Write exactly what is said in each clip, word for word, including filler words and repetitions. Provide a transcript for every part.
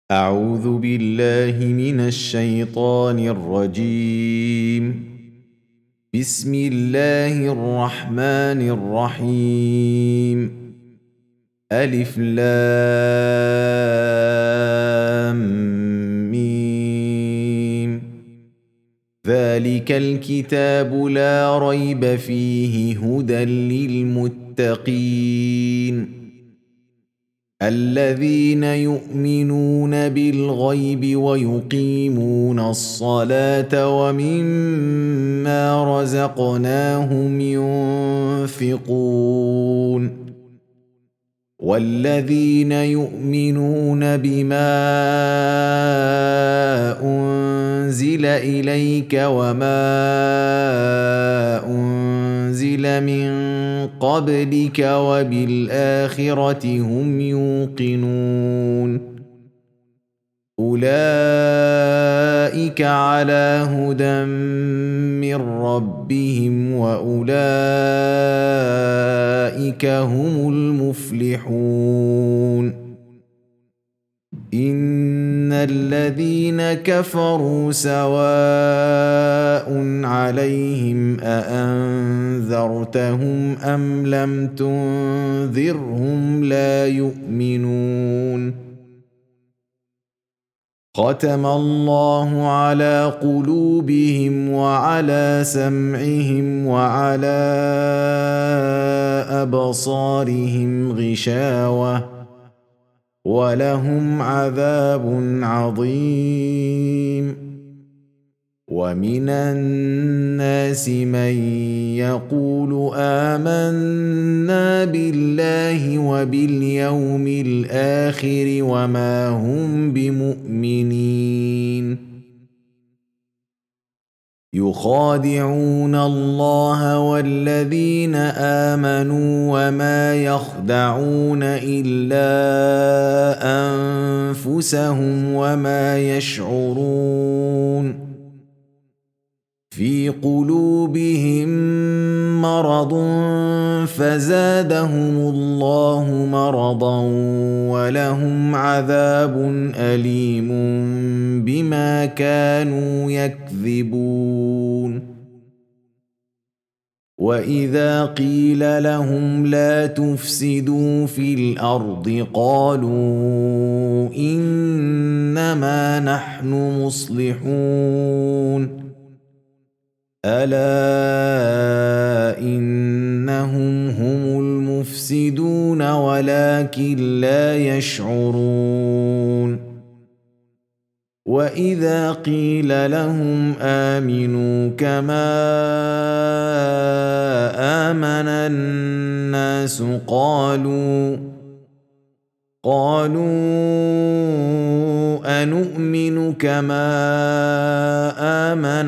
أعوذ بالله من الشيطان الرجيم. بسم الله الرحمن الرحيم. ألف لام ميم. ذلك الكتاب لا ريب فيه هدى للمتقين الذين يؤمنون بالغيب ويقيمون الصلاة ومما رزقناهم ينفقون والذين يؤمنون بما أنزل إليك وما أنزل من قبلك وبالآخرة هم يوقنون أولئك على هدى من ربهم وأولئك هم المفلحون إن الذين كفروا سواء عليهم أأنذرتهم أم لم تنذرهم لا يؤمنون ختم الله على قلوبهم وعلى سمعهم وعلى أبصارهم غشاوة ولهم عذاب عظيم ومن الناس من يقول آمنا بالله وباليوم الآخر وما هم بمؤمنين يخادعون الله والذين آمنوا وما يخدعون إلا أنفسهم وما يشعرون في قلوبهم مرض فزادهم الله مرضا ولهم عذاب أليم بما كانوا يكذبون وإذا قيل لهم لا تفسدوا في الأرض قالوا إنما نحن مصلحون ألا إنهم هم المفسدون ولكن لا يشعرون وإذا قيل لهم آمنوا كما آمن الناس قالوا قالوا أنؤمن كما آمن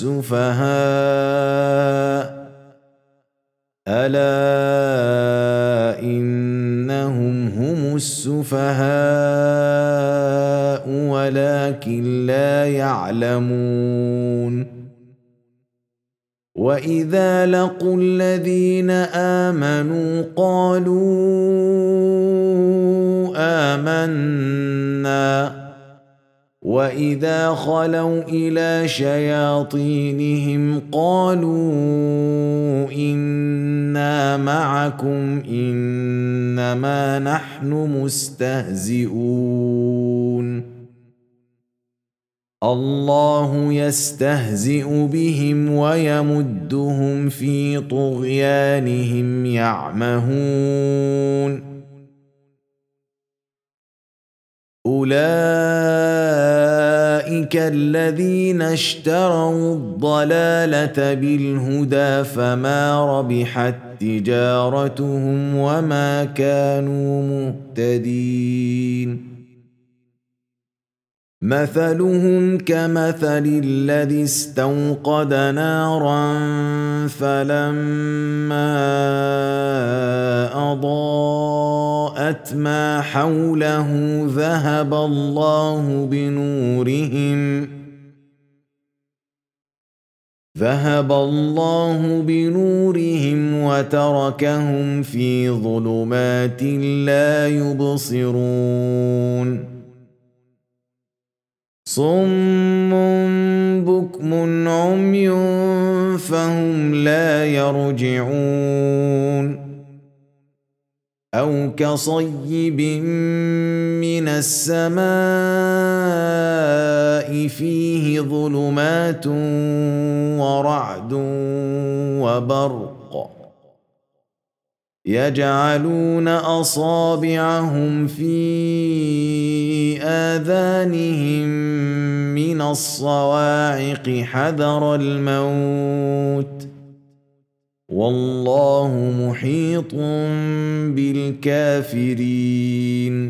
السفهاء ألا إنهم هم السفهاء ولكن لا يعلمون وإذا لقوا الذين آمنوا قالوا آمنا وإذا خلوا إلى شياطينهم قالوا إنا معكم إنما نحن مستهزئون الله يستهزئ بهم ويمدهم في طغيانهم يعمهون أولئك الذين اشتروا الضلالة بالهدى فما ربحت تجارتهم وما كانوا مهتدين مثلهم كمثل الذي استوقد نارا فلما أضاءت ما حوله ذهب الله بنورهم ذهب الله بنورهم وتركهم في ظلمات لا يبصرون صم بكم عمي فهم لا يرجعون أو كصيب من السماء فيه ظلمات ورعد وبرق يجعلون أصابعهم في آذانهم من الصواعق حذر الموت والله محيط بالكافرين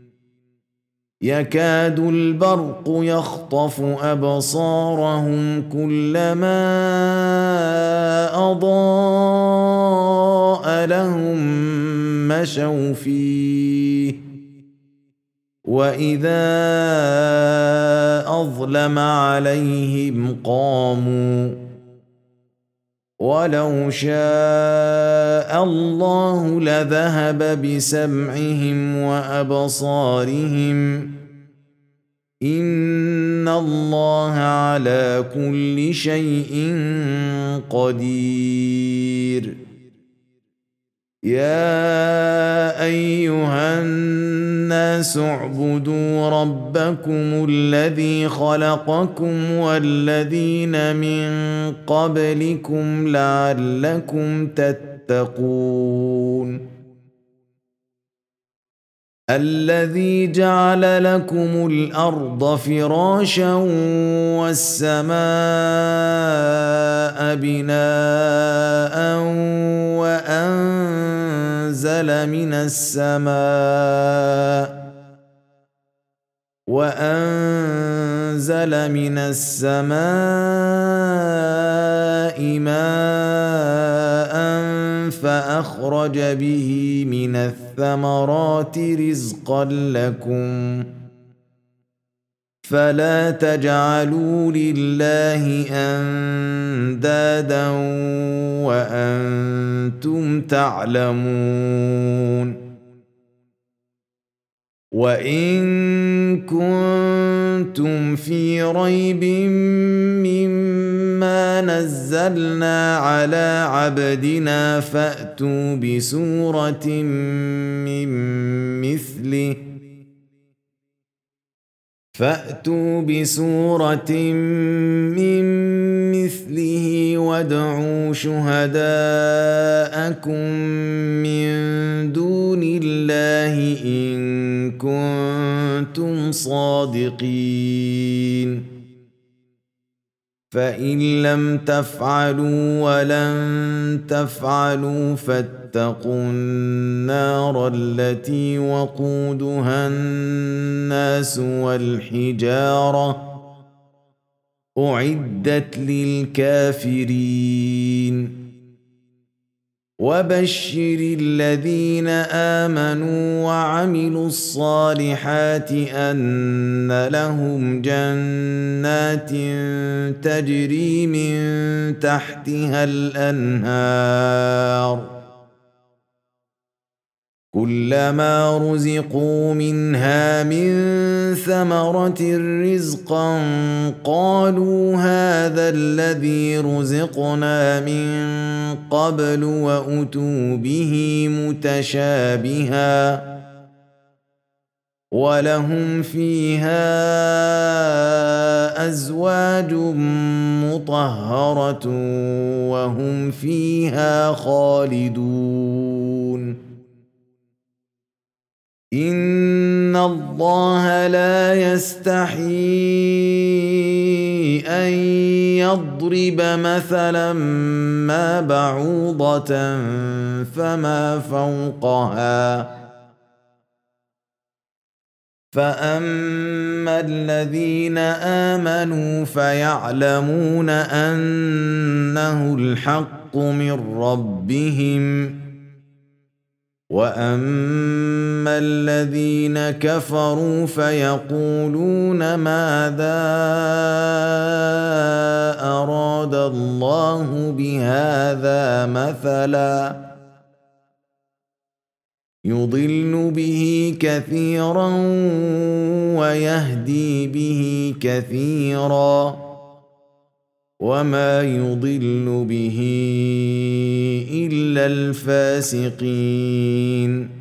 يكاد البرق يخطف أبصارهم كلما أضاء لهم مشوا فيه وإذا أظلم عليهم قاموا ولو شاء الله لذهب بسمعهم وأبصارهم إن الله على كل شيء قدير يا أيها الناس اعبدوا ربكم الذي خلقكم والذين من قبلكم لعلكم تتقون الذي جعل لكم الأرض فراشا والسماء بناء وأنزل من السماء وأنزل من السماء ماء فأخرج به من الثمرات رزقا لكم فلا تجعلوا لله أندادا وأنتم تعلمون وإن كنتم في ريب مما نزلنا على عبدنا فأتوا بسورة من مثله فأتوا بسورة من مثله وادعوا شهداءكم من دون الله إن كنتم صادقين فإن لم تفعلوا ولن تفعلوا فاتقوا النار التي وقودها الناس والحجارة أعدت للكافرين وبشر الذين آمنوا وعملوا الصالحات أن لهم جنات تجري من تحتها الأنهار كلما رزقوا منها من ثمرة رزقا قالوا هذا الذي رزقنا من قبل وأتوا به متشابها ولهم فيها أزواج مطهرة وهم فيها خالدون إن الله لا يستحيي أن يضرب مثلا ما بعوضة فما فوقها فأما الذين آمنوا فيعلمون أنه الحق من ربهم وأما الذين كفروا فيقولون ماذا أراد الله بهذا مثلا يضل به كثيرا ويهدي به كثيرا وما يضل به إلا الفاسقين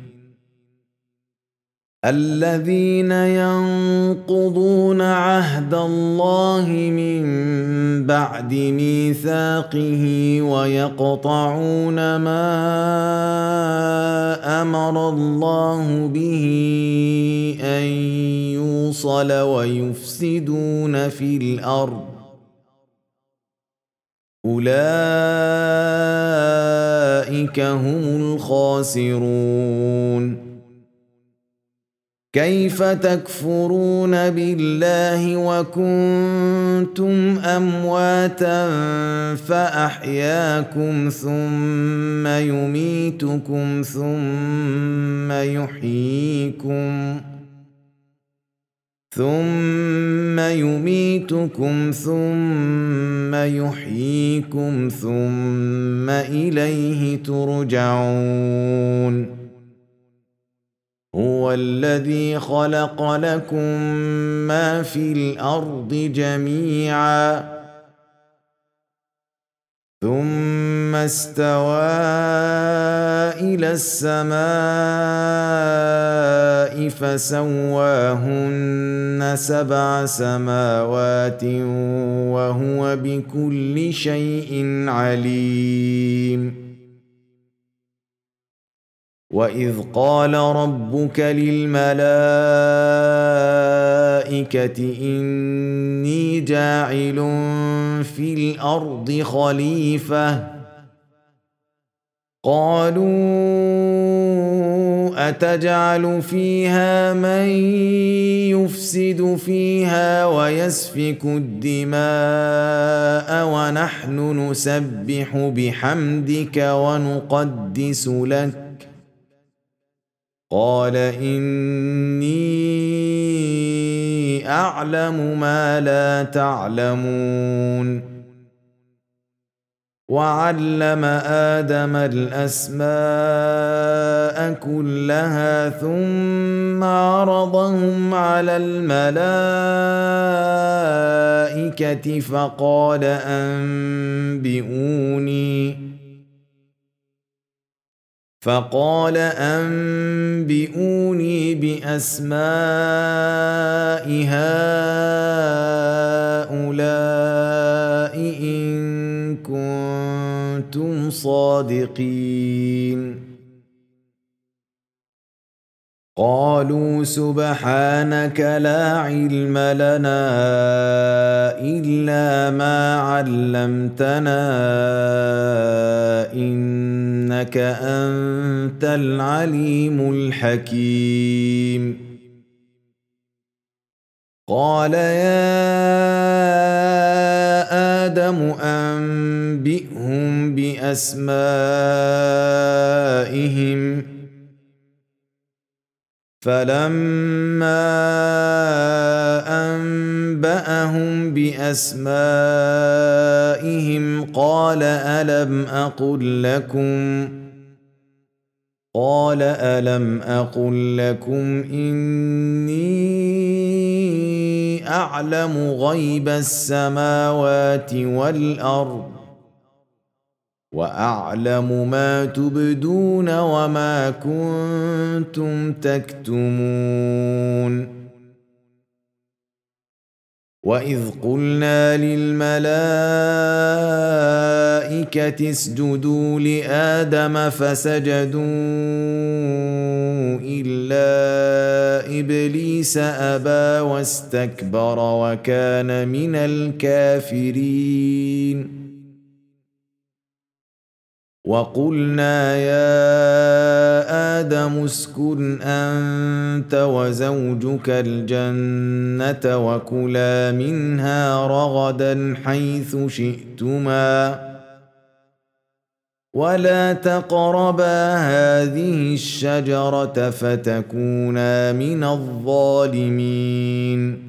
الذين ينقضون عهد الله من بعد ميثاقه ويقطعون ما أمر الله به أن يوصل ويفسدون في الأرض أولئك هم الخاسرون كيف تكفرون بالله وكنتم أمواتا فأحياكم ثم يميتكم ثم يحييكم ثم يميتكم ثم يحييكم ثم إليه ترجعون هو الذي خلق لكم ما في الأرض جميعا ثم استوى إلى السماء فسواهن سبع سماوات وهو بكل شيء عليم وإذ قال ربك للملائكة إني جاعل في الأرض خليفة قالوا أتجعل فيها من يفسد فيها ويسفك الدماء ونحن نسبح بحمدك ونقدس لك قال إني أعلم ما لا تعلمون وعلم آدم الأسماء كلها ثم عرضهم على الملائكة فقال أنبئوني فقال أنبئوني بأسماء هؤلاء إن كنتم صادقين قالوا سبحانك لا علم لنا إلا ما علمتنا إنك أنت العليم الحكيم قال يا آدم أنبئهم بأسمائهم فلما أنبأهم بأسمائهم قال ألم أقل لكم قال ألم أقل لكم إني أعلم غيب السماوات والأرض وأعلم ما تبدون وما كنتم تكتمون وإذ قلنا للملائكة اسجدوا لآدم فسجدوا إلا إبليس أبى واستكبر وكان من الكافرين وقلنا يا آدم اسكن أنت وزوجك الجنة وكلا منها رغدا حيث شئتما ولا تقربا هذه الشجرة فتكونا من الظالمين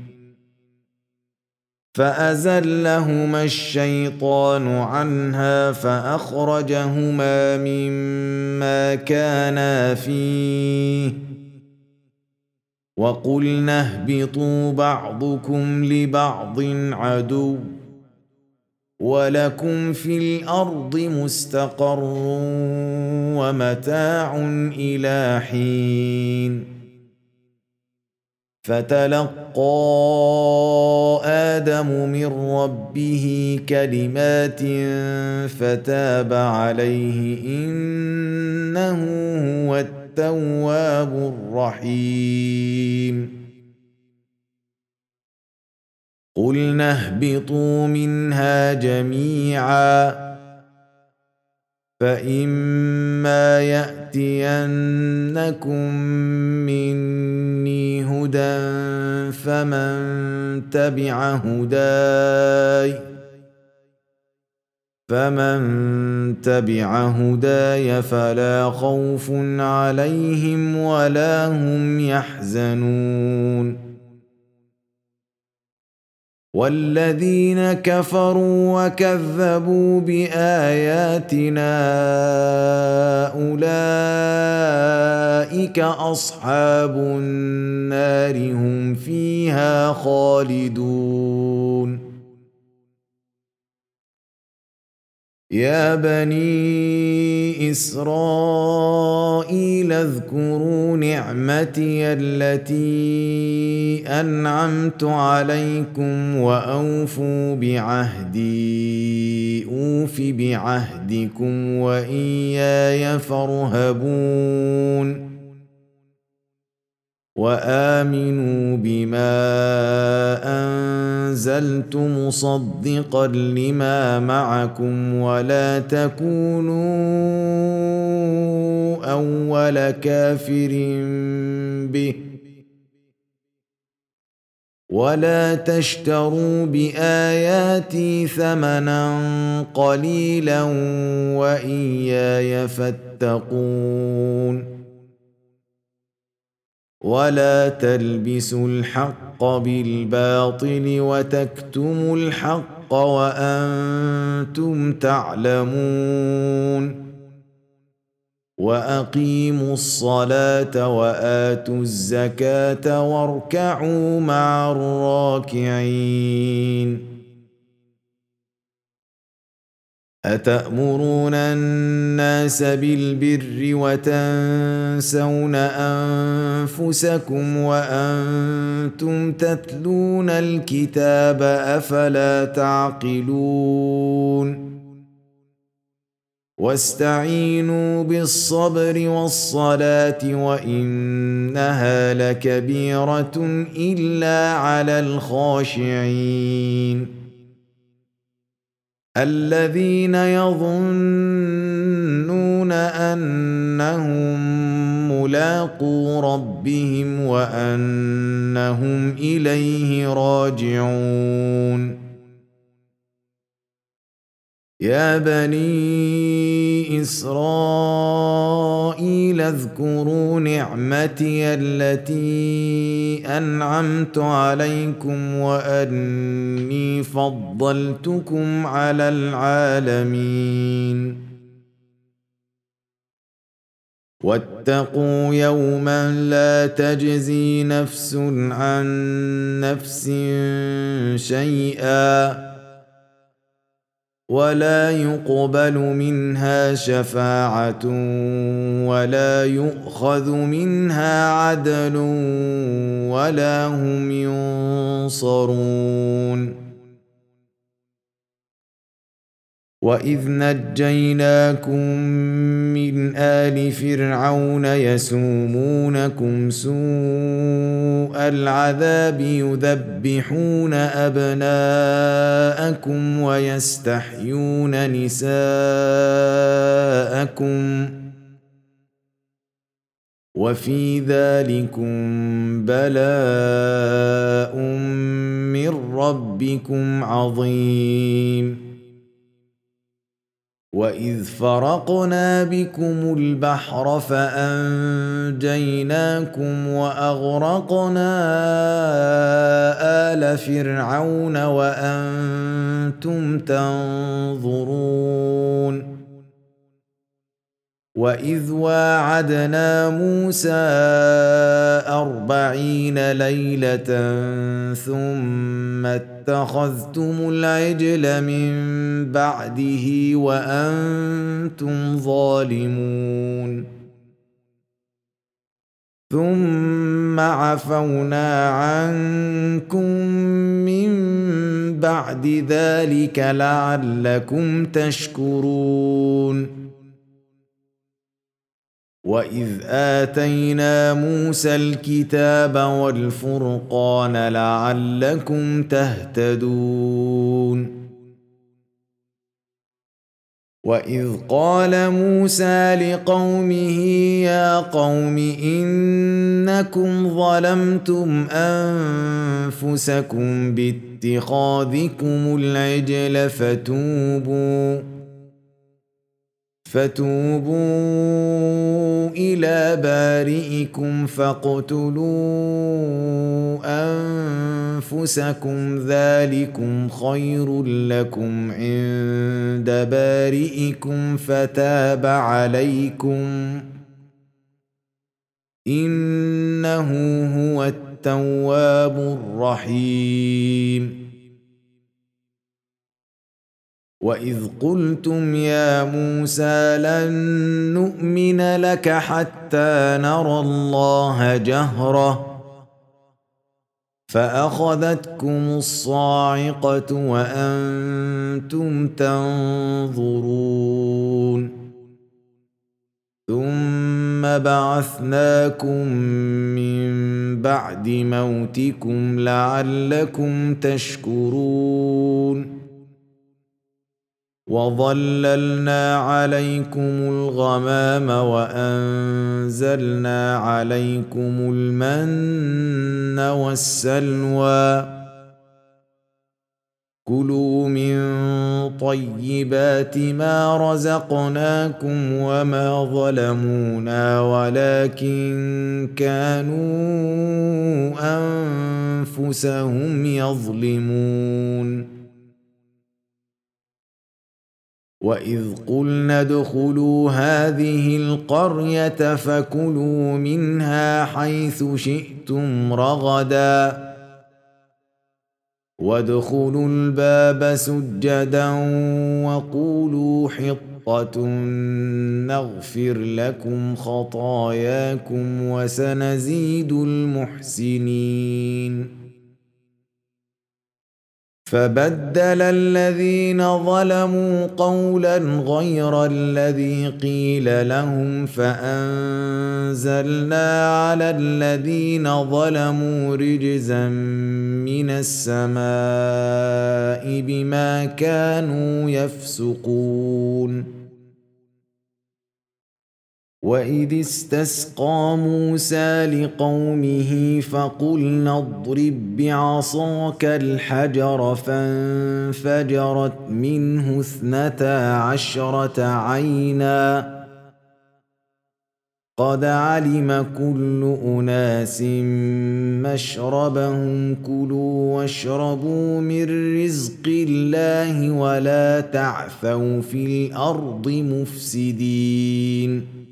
فأزلهما الشيطان عنها فأخرجهما مما كانا فيه وقلنا اهبطوا بعضكم لبعض عدو ولكم في الارض مستقر ومتاع الى حين فتلقى ادم من ربه كلمات فتاب عليه انه هو التواب الرحيم قلنا اهبطوا منها جميعا فإما يأتينكم مني هدى فمن تبع هداي فمن تبع هداي فلا خوف عليهم ولا هم يحزنون والذين كفروا وكذبوا بآياتنا أولئك أصحاب النار هم فيها خالدون يا بني إسرائيل اذكروا نعمتي التي أنعمت عليكم وأوفوا بعهدي أوف بعهدكم وإياي فارهبون وآمنوا بما أنزلت مصدقا لما معكم ولا تكونوا أول كافر به ولا تشتروا بآياتي ثمنا قليلا وإياي فاتقون ولا تلبسوا الحق بالباطل وتكتموا الحق وأنتم تعلمون وأقيموا الصلاة وآتوا الزكاة واركعوا مع الراكعين أتأمرون الناس بالبر وتنسون أنفسكم وأنتم تتلون الكتاب أفلا تعقلون واستعينوا بالصبر والصلاة وإنها لكبيرة إلا على الخاشعين الذين يظنون أنهم ملاقو ربهم وأنهم إليه راجعون يا بني إسرائيل اذكروا نعمتي التي أنعمت عليكم وأني فضلتكم على العالمين واتقوا يوما لا تجزي نفس عن نفس شيئا ولا يقبل منها شفاعة ولا يؤخذ منها عدل ولا هم ينصرون وإذ نجيناكم من آل فرعون يسومونكم سوء العذاب يذبحون أبناءكم ويستحيون نساءكم وفي ذلكم بلاء من ربكم عظيم وإذ فرقنا بكم البحر فأنجيناكم وأغرقنا آل فرعون وأنتم تنظرون وإذ واعدنا موسى أربعين ليلة ثم اتخذتم العجل من بعده وأنتم ظالمون ثم عفونا عنكم من بعد ذلك لعلكم تشكرون وإذ آتينا موسى الكتاب والفرقان لعلكم تهتدون وإذ قال موسى لقومه يا قوم إنكم ظلمتم أنفسكم باتخاذكم العجل فتوبوا فتوبوا إلى بارئكم فاقتلوا أنفسكم ذلكم خير لكم عند بارئكم فتاب عليكم إنه هو التواب الرحيم وإذ قلتم يا موسى لن نؤمن لك حتى نرى الله جهرة فأخذتكم الصاعقة وأنتم تنظرون ثم بعثناكم من بعد موتكم لعلكم تشكرون وظللنا عليكم الغمام وأنزلنا عليكم المن والسلوى كلوا من طيبات ما رزقناكم وما ظلمونا ولكن كانوا أنفسهم يظلمون وإذ قلنا ادخلوا هذه القرية فكلوا منها حيث شئتم رغدا وادخلوا الباب سجدا وقولوا حطة نغفر لكم خطاياكم وسنزيد المحسنين فبدل الذين ظلموا قولا غير الذي قيل لهم فأنزلنا على الذين ظلموا رجزا من السماء بما كانوا يفسقون وإذ استسقى موسى لقومه فقلنا اضرب بعصاك الحجر فانفجرت منه اثنتا عشرة عينا قد علم كل أناس مشربهم كلوا واشربوا من رزق الله ولا تعثوا في الأرض مفسدين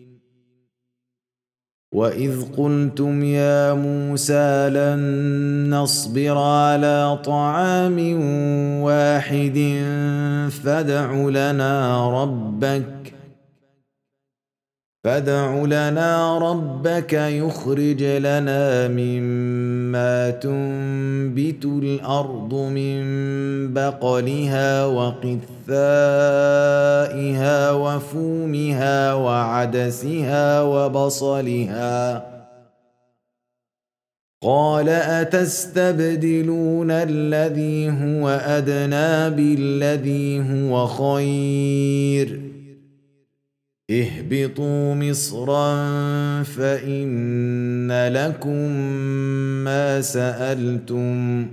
وإذ قلتم يا موسى لن نصبر على طعام واحد فادع لنا ربك فادع لنا ربك يخرج لنا مما تنبت الأرض من بقلها وقثائها وفومها وعدسها وبصلها قال أتستبدلون الذي هو أدنى بالذي هو خير اهبطوا مصرا فإن لكم ما سألتم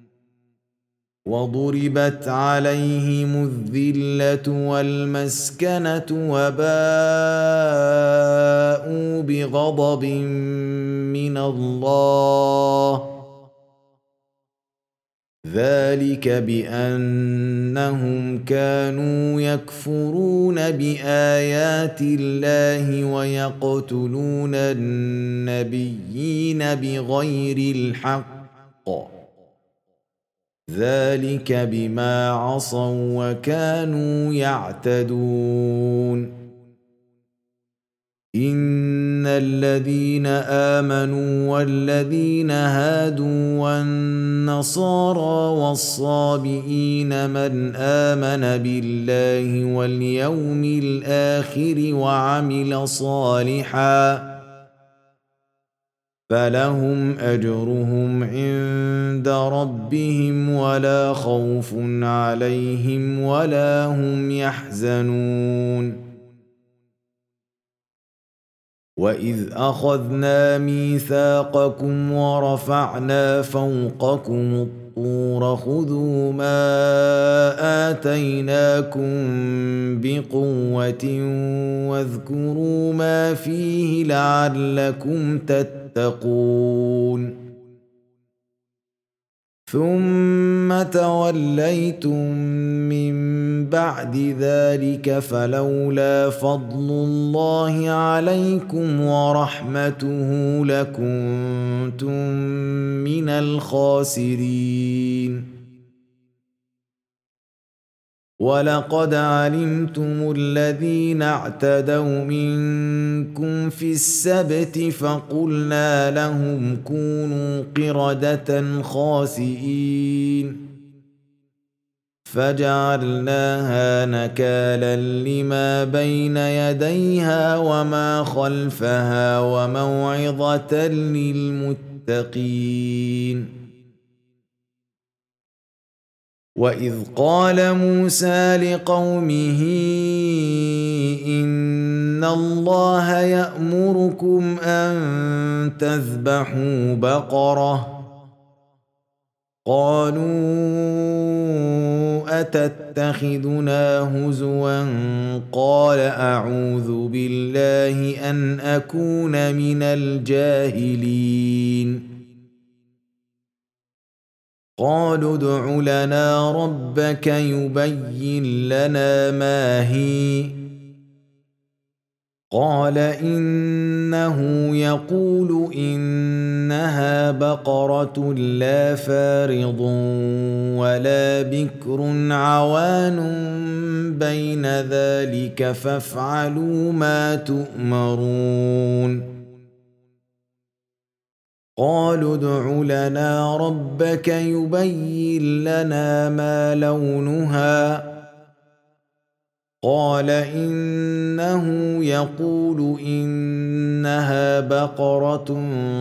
وضربت عليهم الذلة والمسكنة وباءوا بغضب من الله ذلك بأنهم كانوا يكفرون بآيات الله ويقتلون النبيين بغير الحق، ذلك بما عصوا وكانوا يعتدون. إن الذين آمنوا والذين هادوا والنصارى والصابئين من آمن بالله واليوم الآخر وعمل صالحا فلهم أجرهم عند ربهم ولا خوف عليهم ولا هم يحزنون. وإذ أخذنا ميثاقكم ورفعنا فوقكم الطور خذوا ما آتيناكم بقوة واذكروا ما فيه لعلكم تتقون. ثم توليتم من بعد ذلك فلولا فضل الله عليكم ورحمته لكنتم من الخاسرين. ولقد علمتم الذين اعتدوا منكم في السبت فقلنا لهم كونوا قردة خاسئين فجعلناها نكالا لما بين يديها وما خلفها وموعظة للمتقين. وإذ قال موسى لقومه إن الله يأمركم أن تذبحوا بقرة قالوا أتتخذنا هزوا قال أعوذ بالله أن أكون من الجاهلين. قالوا ادع لنا ربك يبين لنا ما هي قال إنه يقول إنها بقرة لا فارض ولا بكر عوان بين ذلك فافعلوا ما تؤمرون. قالوا ادع لنا ربك يبين لنا ما لونها قال إنه يقول إنها بقرة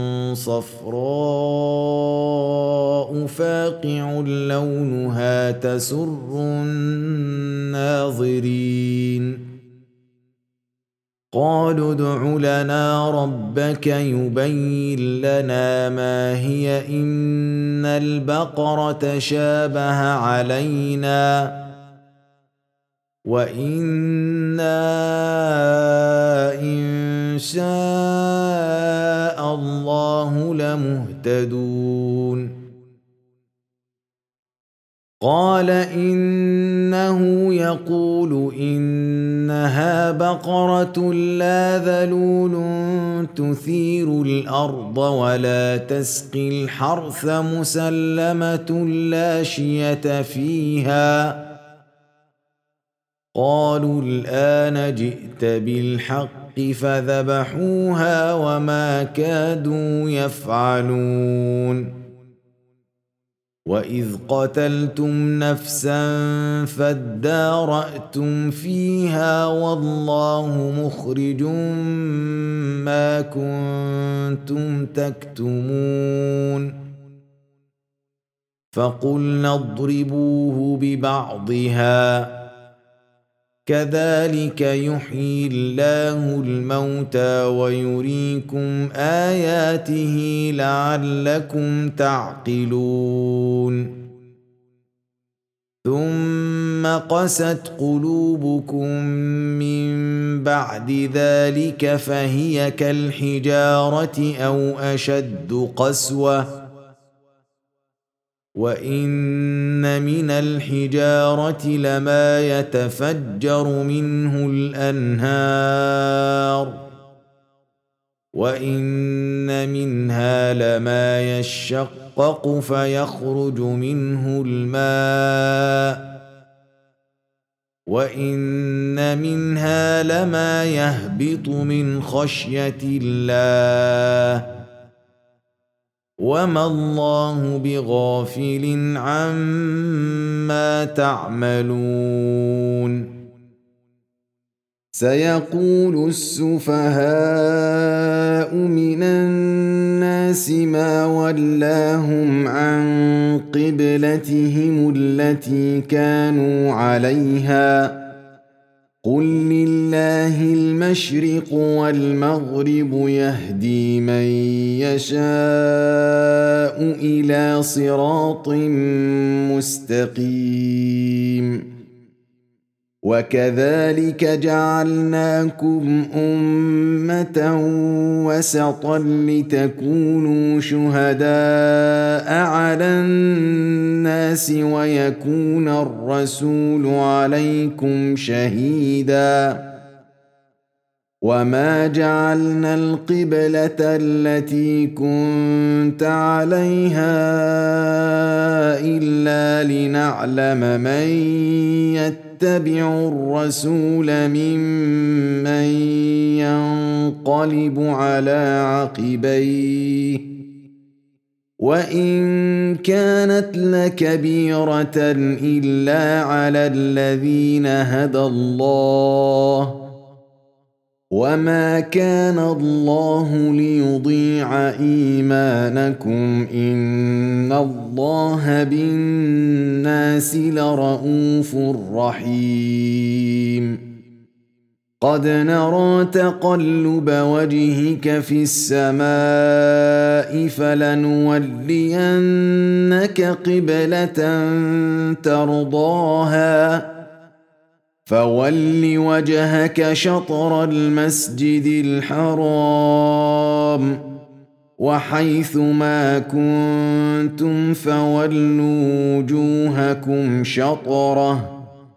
صفراء فاقع لونها تسر الناظرين. قالوا ادع لنا ربك يبين لنا ما هي إن البقرة شابه علينا وإنا إن شاء الله لمهتدون. قال إنه يقول إنها بقرة لا ذلول تثير الأرض ولا تسقي الحرث مسلمة لا شية فيها. قالوا الآن جئت بالحق فذبحوها وما كادوا يفعلون. وإذ قتلتم نفسا فادارأتم فيها والله مخرج ما كنتم تكتمون. فقلنا اضربوه ببعضها كذلك يحيي الله الموتى ويريكم آياته لعلكم تعقلون. ثم قست قلوبكم من بعد ذلك فهي كالحجارة أو أشد قسوة وإن من الحجارة لما يتفجر منه الأنهار وإن منها لما يشقق فيخرج منه الماء وإن منها لما يهبط من خشية الله وما الله بغافل عما تعملون سيقول السفهاء من الناس ما ولاهم عن قبلتهم التي كانوا عليها قل لله المشرق والمغرب يهدي من يشاء إلى صراط مستقيم وكذلك جعلناكم أمة وسطا لتكونوا شهداء على الناس ويكون الرسول عليكم شهيدا وما جعلنا القبلة التي كنت عليها إلا لنعلم من يتبع الرسول ممن ينقلب على عقبيه وإن كانت لكبيرة إلا على الذين هدى الله وما كان الله ليضيع إيمانكم إن الله بالناس لرءوف رحيم قد نرى تقلب وجهك في السماء فلنولينك قبلة ترضاها فول وجهك شطر المسجد الحرام وحيث ما كنتم فولوا وجوهكم شطره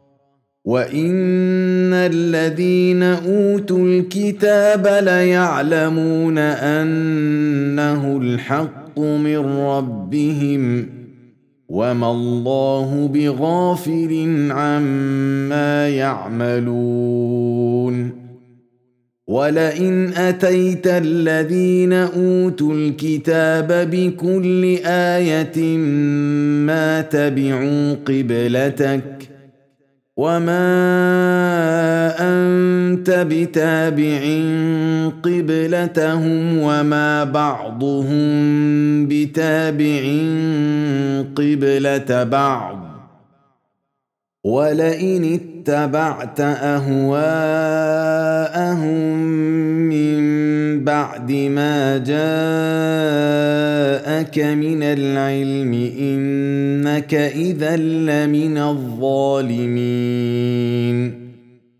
وإن الذين أوتوا الكتاب ليعلمون أنه الحق من ربهم وما الله بغافل عما يعملون ولئن أتيت الذين أوتوا الكتاب بكل آية ما تبعوا قبلتك وما أنت بتابع قبلتهم وما بعضهم بتابع قبلة بعض ولئن اتبعت أهواءهم من بعد ما جاءك من العلم إنك إذا لمن الظالمين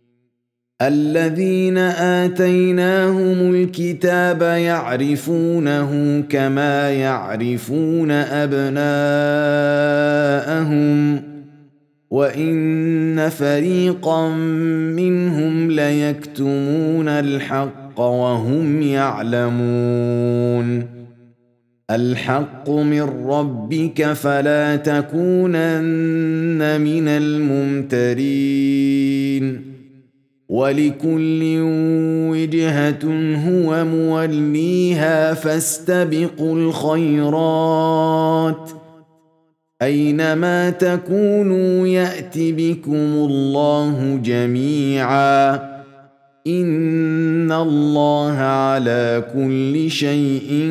الذين آتيناهم الكتاب يعرفونه كما يعرفون أبناءهم وإن فريقا منهم ليكتمون الحق وهم يعلمون الحق من ربك فلا تكونن من الممترين ولكل وجهة هو موليها فاستبقوا الخيرات أينما تكونوا يأت بكم الله جميعا إن الله على كل شيء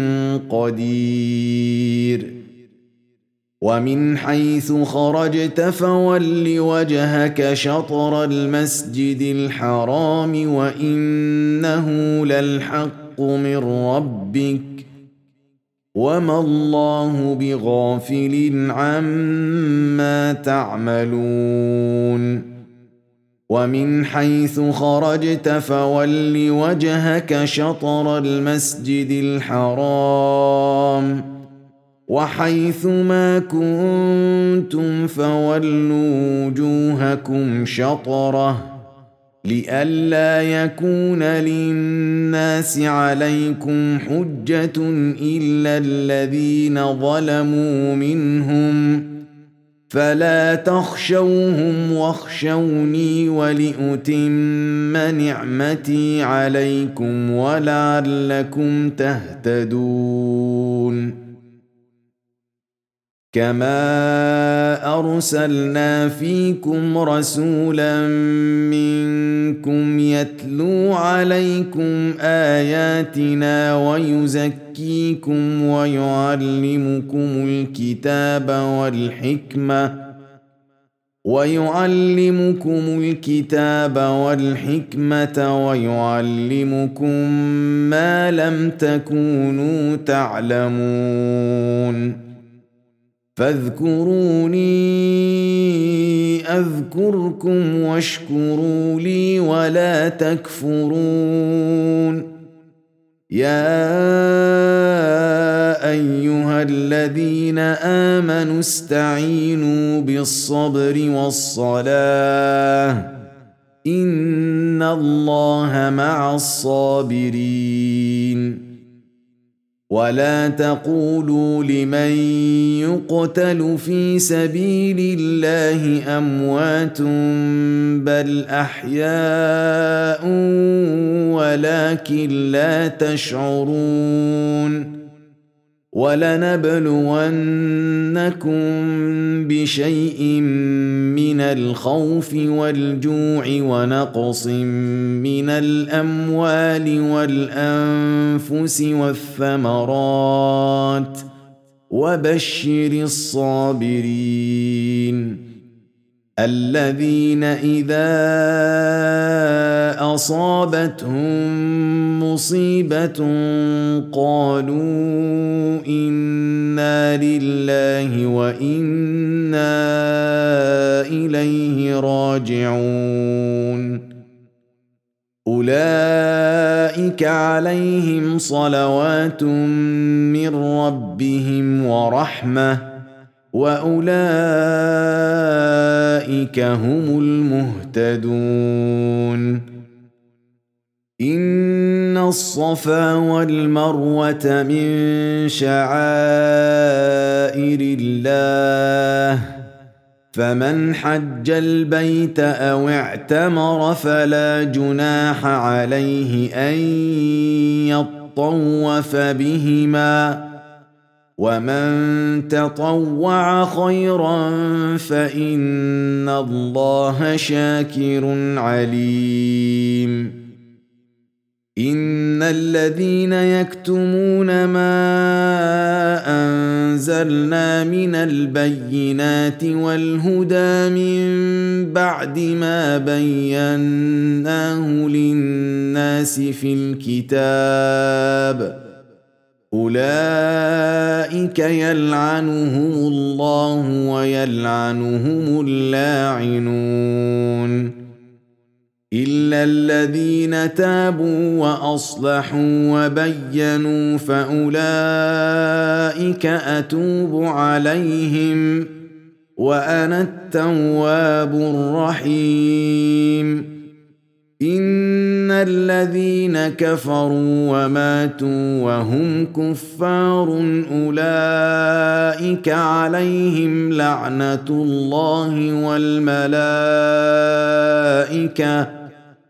قدير ومن حيث خرجت فول وجهك شطر المسجد الحرام وإنه للحق من ربك وما الله بغافل عما تعملون ومن حيث خرجت فول وجهك شطر المسجد الحرام وحيث ما كنتم فولوا وجوهكم شطره لئلا يكون للناس عليكم حجة إلا الذين ظلموا منهم فلا تخشوهم واخشوني ولأتم نعمتي عليكم ولعلكم تهتدون كما أرسلنا فيكم رسولا منكم يتلو عليكم آياتنا ويزكيكم ويعلمكم الكتاب والحكمة ويعلمكم الكتاب والحكمة ويعلمكم ما لم تكونوا تعلمون فاذكروني أذكركم واشكروا لي ولا تكفرون يا أيها الذين آمنوا استعينوا بالصبر والصلاة إن الله مع الصابرين ولا تقولوا لمن يقتل في سبيل الله أموات بل أحياء ولكن لا تشعرون ولنبلونكم بشيء من الخوف والجوع ونقص من الأموال والأنفس والثمرات وبشر الصابرين الذين إذا أصابتهم مصيبة قالوا إنا لله وإنا إليه راجعون أولئك عليهم صلوات من ربهم ورحمة وأولئك هم المهتدون إن الصفا والمروة من شعائر الله فمن حج البيت أو اعتمر فلا جناح عليه أن يطوف بهما ومن تطوع خيرا فإن الله شاكر عليم إن الذين يكتمون ما أنزلنا من البينات والهدى من بعد ما بيناه للناس في الكتاب أولئك يلعنهم الله ويلعنهم اللاعنون إلا الذين تابوا وأصلحوا وبينوا فأولئك أتوب عليهم وأنا التواب الرحيم إن الذين كفروا وماتوا وهم كفار أولئك عليهم لعنة الله والملائكة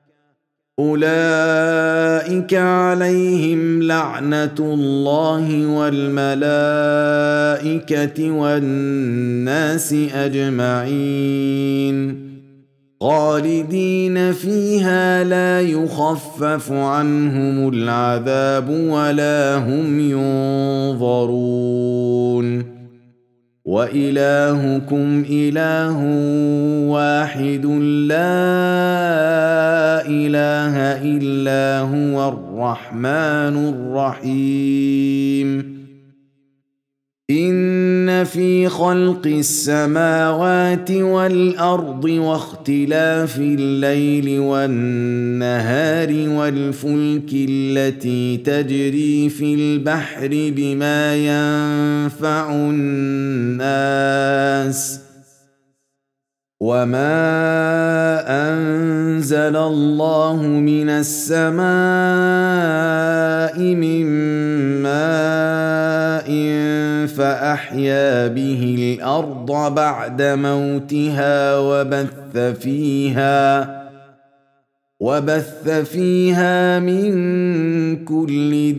أولئك عليهم لعنة الله والملائكة والناس أجمعين خالدين فيها لا يخفف عنهم العذاب ولا هم ينظرون وإلهكم إله واحد لا إله إلا هو الرحمن الرحيم إن في خلق السماوات والأرض واختلاف الليل والنهار والفلك التي تجري في البحر بما ينفع الناس وما أنزل الله من السماء من ماء فأحيا به الأرض بعد موتها وبث فيها وبث فيها من كل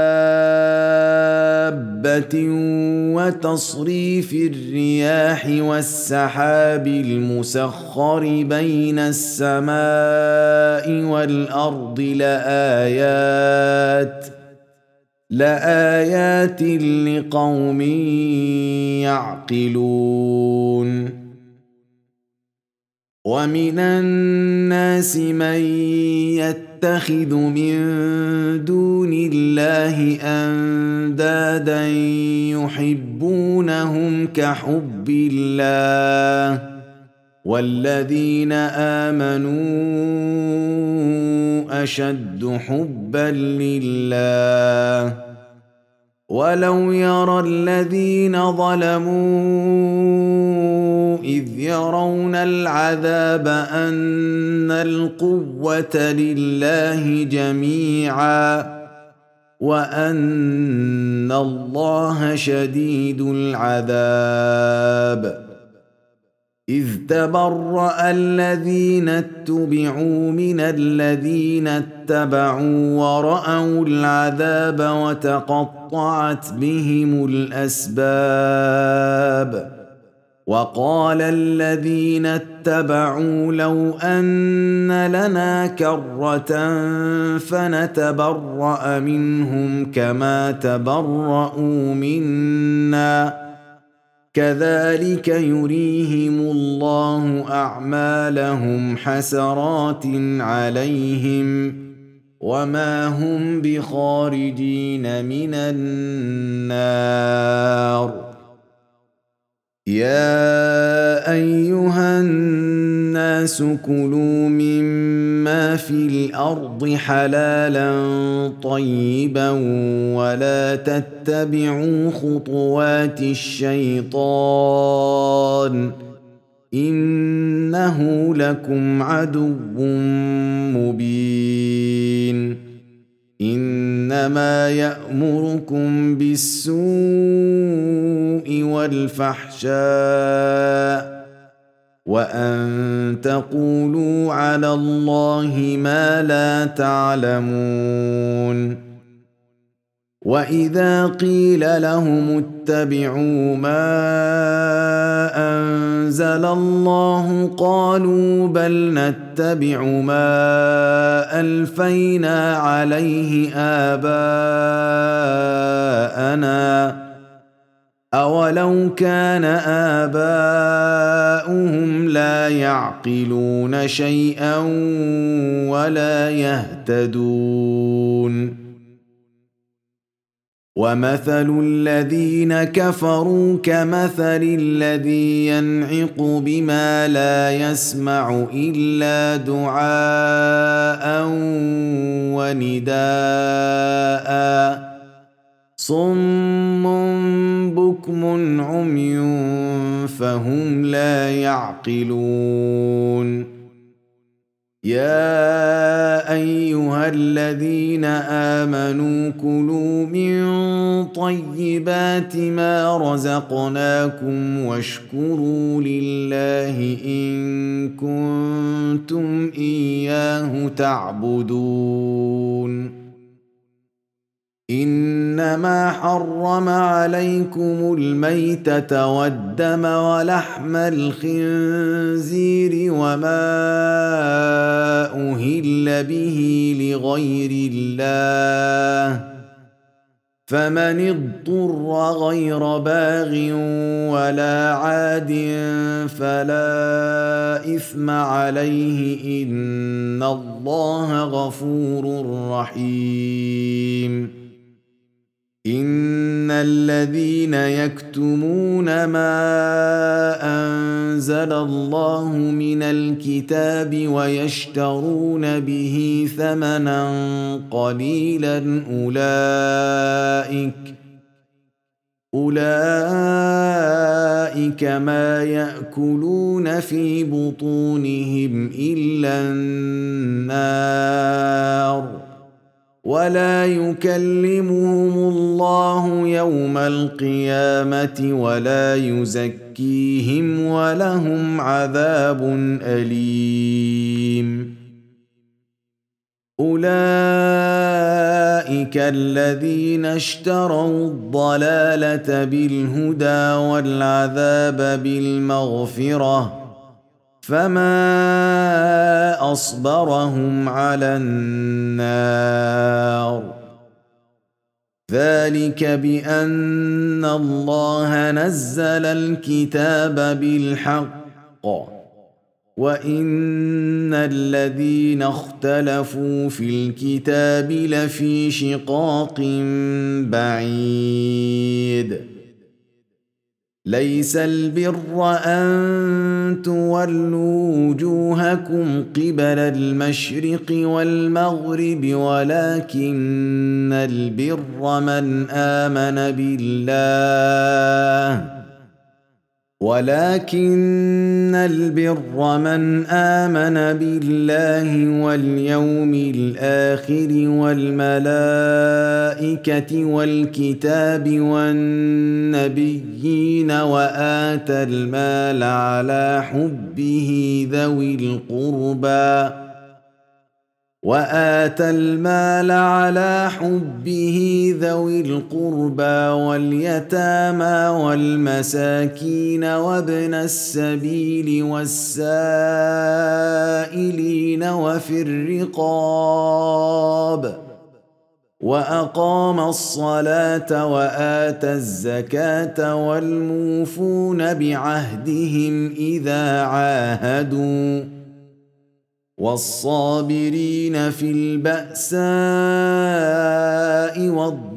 دابة وتصريف الرياح والسحاب المسخر بين السماء والأرض لآيات لآيات لقوم يعقلون ومن الناس من يتخذ من دون الله أندادا يحبونهم كحب الله والذين آمنوا أشد حبا لله ولو يرى الذين ظلموا إذ يرون العذاب أن القوة لله جميعا وأن الله شديد العذاب إذ تبرأ الذين اتبعوا من الذين اتبعوا ورأوا العذاب وتقطعت بهم الأسباب وقال الذين اتبعوا لو أن لنا كرة فنتبرأ منهم كما تبرأوا منا كذلك يريهم الله أعمالهم حسرات عليهم وما هم بخارجين من النار يا أيها الناس كلوا مما في الأرض حلالا طيبا ولا تتبعوا خطوات الشيطان إنه لكم عدو مبين إنما يأمركم بالسوء والفحشاء وأن تقولوا على الله ما لا تعلمون وإذا قيل لهم اتبعوا ما أنزل الله قالوا بل نتبع ما ألفينا عليه آباءنا أولو كان آباؤهم لا يعقلون شيئا ولا يهتدون ومثل الذين كفروا كمثل الذي ينعق بما لا يسمع إلا دعاء ونداء صم بكم عمي فهم لا يعقلون يا أيها الذين آمنوا كلوا من طيبات ما رزقناكم واشكروا لله إن كنتم إياه تعبدون إنما حرم عليكم الميتة والدم ولحم الخنزير وما أهل به لغير الله فمن اضطر غير باغ ولا عاد فلا إثم عليه إن الله غفور رحيم إن الذين يكتمون ما أنزل الله من الكتاب ويشترون به ثمنا قليلا أولئك أولئك ما يأكلون في بطونهم إلا النار ولا يكلمهم الله يوم القيامة ولا يزكيهم ولهم عذاب أليم. أولئك الذين اشتروا الضلالة بالهدى والعذاب بالمغفرة فما أصبرهم على النار ذلك بأن الله نزل الكتاب بالحق وإن الذين اختلفوا في الكتاب لفي شقاق بعيد. ليس البر أن تولوا وجوهكم قبل المشرق والمغرب ولكن البر من آمن بالله ولكن البر من آمن بالله واليوم الآخر والملائكة والكتاب والنبيين وآتى المال على حبه ذوي القربى وآتى المال على حبه ذوي القربى واليتامى والمساكين وابن السبيل والسائلين وفي الرقاب وأقام الصلاة وآتى الزكاة والموفون بعهدهم إذا عاهدوا والصابرين في البأساء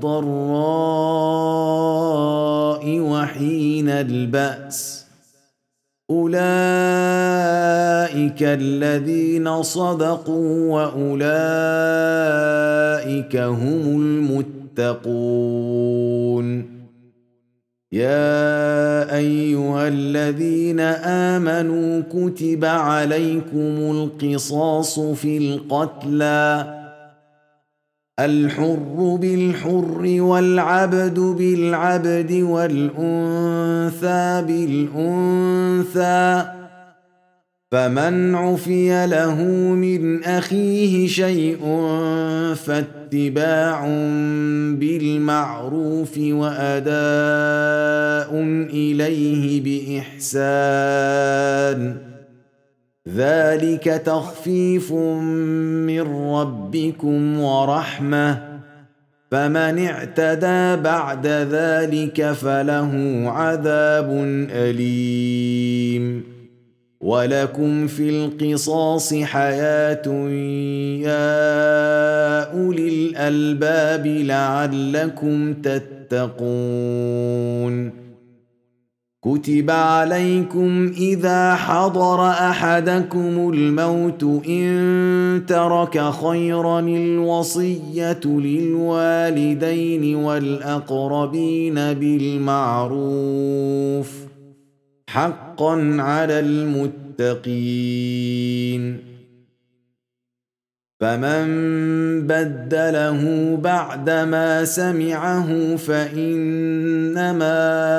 والضراء وحين البأس أولئك الذين صدقوا وأولئك هم المتقون. يا أيها الذين آمنوا كتب عليكم القصاص في القتلى الحر بالحر والعبد بالعبد والأنثى بالأنثى فمن عفي له من أخيه شيء فاتباع بالمعروف وأداء إليه بإحسان ذلك تخفيف من ربكم ورحمة فمن اعتدى بعد ذلك فله عذاب أليم. ولكم في القصاص حياة يا أولي الألباب لعلكم تتقون. كتب عليكم إذا حضر أحدكم الموت إن ترك خيرا الوصية للوالدين والأقربين بالمعروف حقا على المتقين. فمن بدله بعدما سمعه فإنما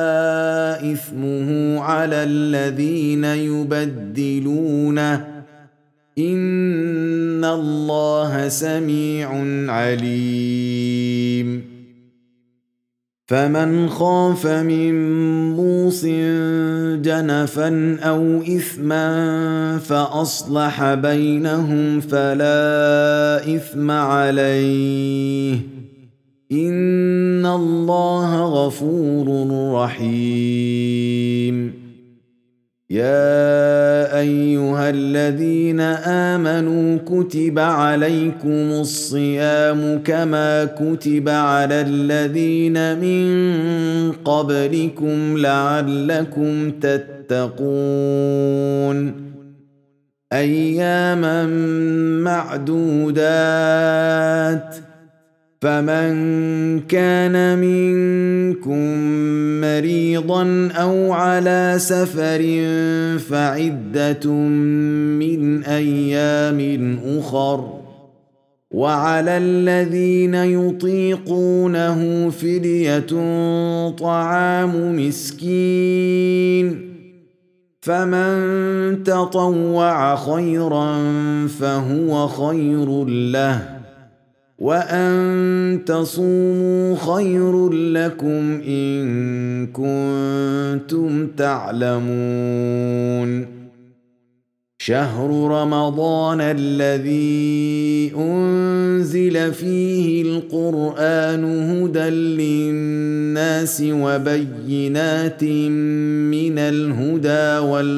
إثمه على الذين يبدلونه إن الله سميع عليم. فمن خاف من موص جنفا أو إثما فأصلح بينهم فلا إثم عليه إن الله غفور رحيم. يا ايها الذين امنوا كتب عليكم الصيام كما كتب على الذين من قبلكم لعلكم تتقون اياما معدودات فمن كان منكم مريضا او على سفر فعده من ايام اخر وعلى الذين يطيقونه فديه طعام مسكين فمن تطوع خيرا فهو خير له وأن تصوموا خير لكم إن كنتم تعلمون شهر رمضان الذي أنزل فيه القرآن هدى للناس وبينات من الهدى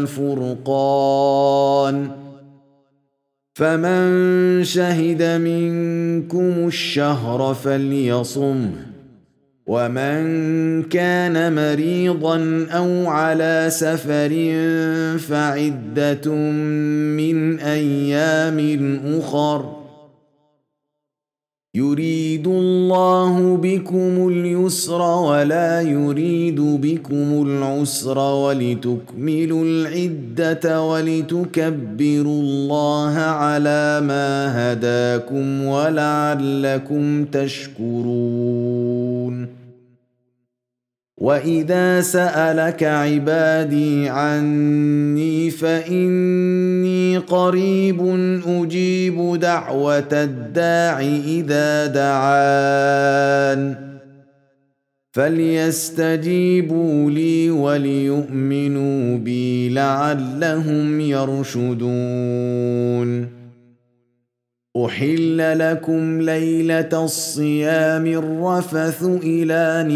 والفرقان فمن شهد منكم الشهر فليصمه ومن كان مريضا او على سفر فعده من ايام اخر يريد الله بكم اليسر ولا يريد بكم العسر ولتكملوا العدة ولتكبروا الله على ما هداكم ولعلكم تشكرون وإذا سألك عبادي عني فإني قريب أجيب دعوة الداع إذا دعان فليستجيبوا لي وليؤمنوا بي لعلهم يرشدون أحل لكم ليلة الصيام الرفث إلى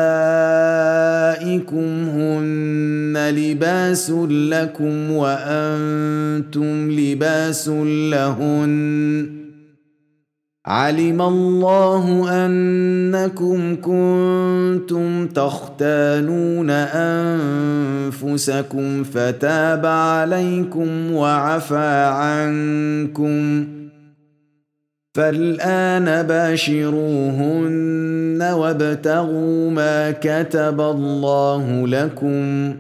نسائكم هن لباس لكم وأنتم لباس لهن علم الله أنكم كنتم تختانون أنفسكم فتاب عليكم وعفى عنكم فالآن باشروهن وابتغوا ما كتب الله لكم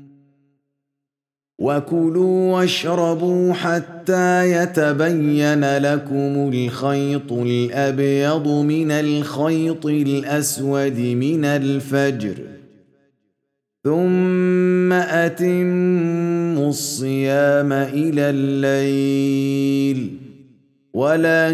وكلوا واشربوا حتى يتبين لكم الخيط الأبيض من الخيط الأسود من الفجر ثم أتموا الصيام إلى الليل ولا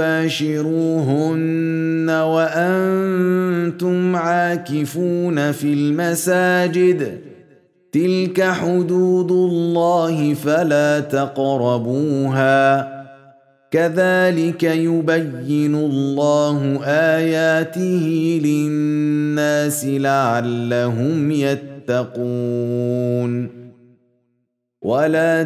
تباشروهن وأنتم عاكفون في المساجد تلك حدود الله فلا تقربوها كذلك يبين الله آياته للناس لعلهم يتقون ولا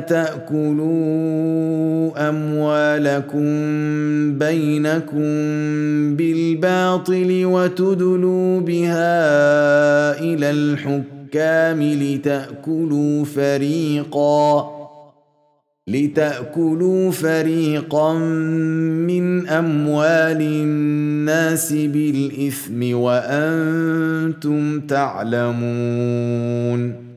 تأكلوا أموالكم بينكم بالباطل وتدلوا بها إلى الحكام لتأكلوا فريقا لتأكلوا فريقا من أموال الناس بالإثم وأنتم تعلمون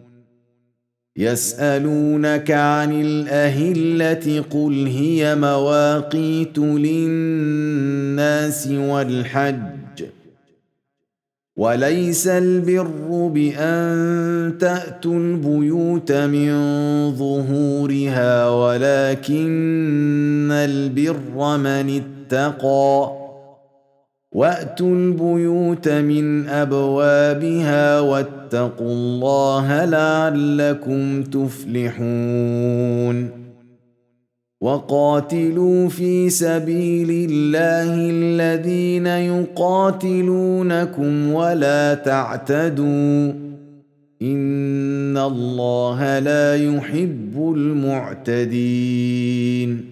يسألونك عن الأهلة قل هي مواقيت للناس والحج وليس البر بأن تأتوا البيوت من ظهورها ولكن البر من اتقى وأتوا البيوت من أبوابها واتقوا الله لعلكم تفلحون وقاتلوا في سبيل الله الذين يقاتلونكم ولا تعتدوا إن إن الله لا يحب المعتدين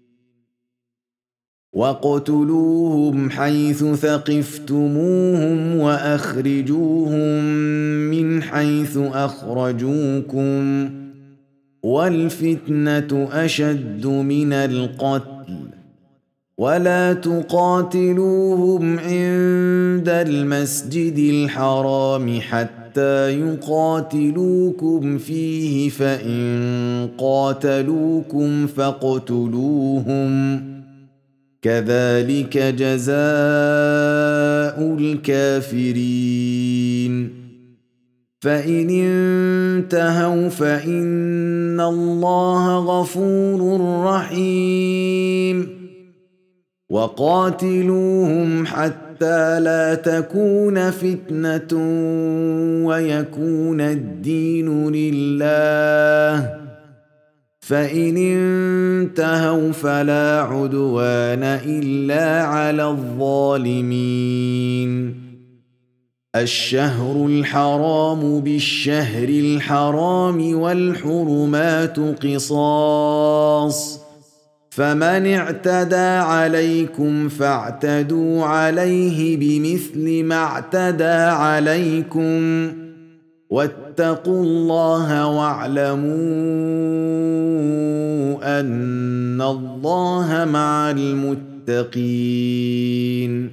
واقتلوهم حيث ثقفتموهم وأخرجوهم من حيث أخرجوكم والفتنة أشد من القتل ولا تقاتلوهم عند المسجد الحرام حتى يقاتلوكم فيه فإن قاتلوكم فاقتلوهم كذلك جزاء الكافرين فإن انتهوا فإن الله غفور رحيم وقاتلوهم حتى لا تكون فتنة ويكون الدين لله فإن انتهوا فلا عدوان إلا على الظالمين الشهر الحرام بالشهر الحرام والحرمات قصاص فمن اعتدى عليكم فاعتدوا عليه بمثل ما اعتدى عليكم واتقوا الله واعلموا أن الله مع المتقين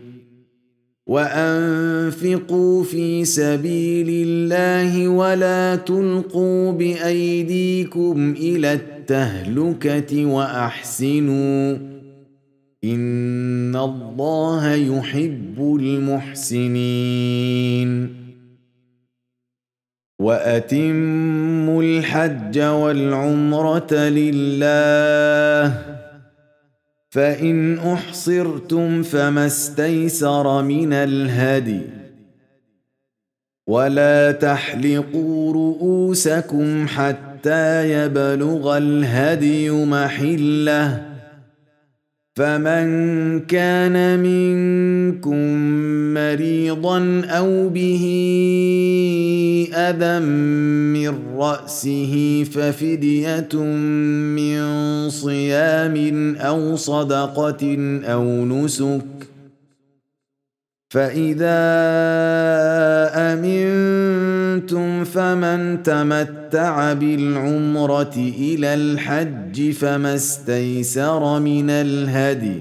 وأنفقوا في سبيل الله ولا تلقوا بأيديكم إلى التهلكة وأحسنوا إن الله يحب المحسنين وأتموا الحج والعمرة لله فإن أحصرتم فما استيسر من الهدي ولا تحلقوا رؤوسكم حتى يبلغ الهدي محله فمن كان منكم مريضا أو به أذى من رأسه ففدية من صيام أو صدقة أو نسك فإذا أمنتم فمن تمتع بالعمرة إلى الحج فما استيسر من الهدي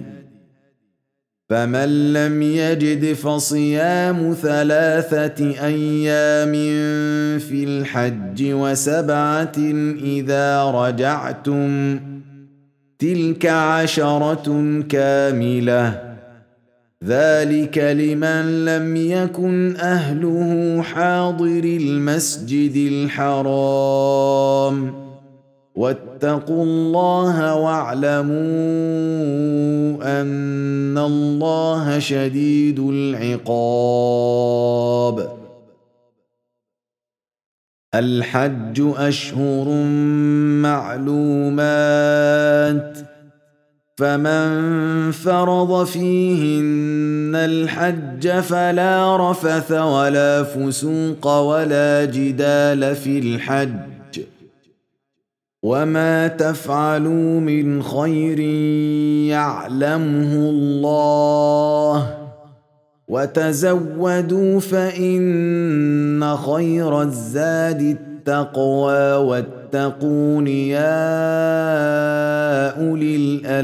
فمن لم يجد فصيام ثلاثة أيام في الحج وسبعة إذا رجعتم تلك عشرة كاملة ذلك لمن لم يكن أهله حاضر المسجد الحرام واتقوا الله واعلموا أن الله شديد العقاب الحج أشهر معلومات فمن فرض فيهن الحج فلا رفث ولا فسوق ولا جدال في الحج وما تفعلوا من خير يعلمه الله وتزودوا فإن خير الزاد التقوى واتقون يا أولي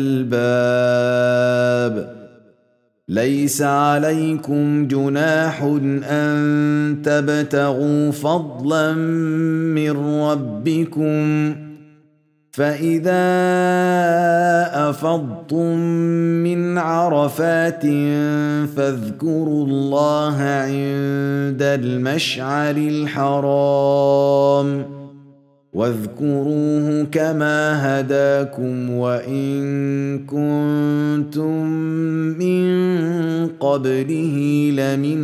الألباب ليس عليكم جناح أن تبتغوا فضلا من ربكم فإذا أفضتم من عرفات فاذكروا الله عند المشعر الحرام واذكروه كما هداكم وإن كنتم من قبله لمن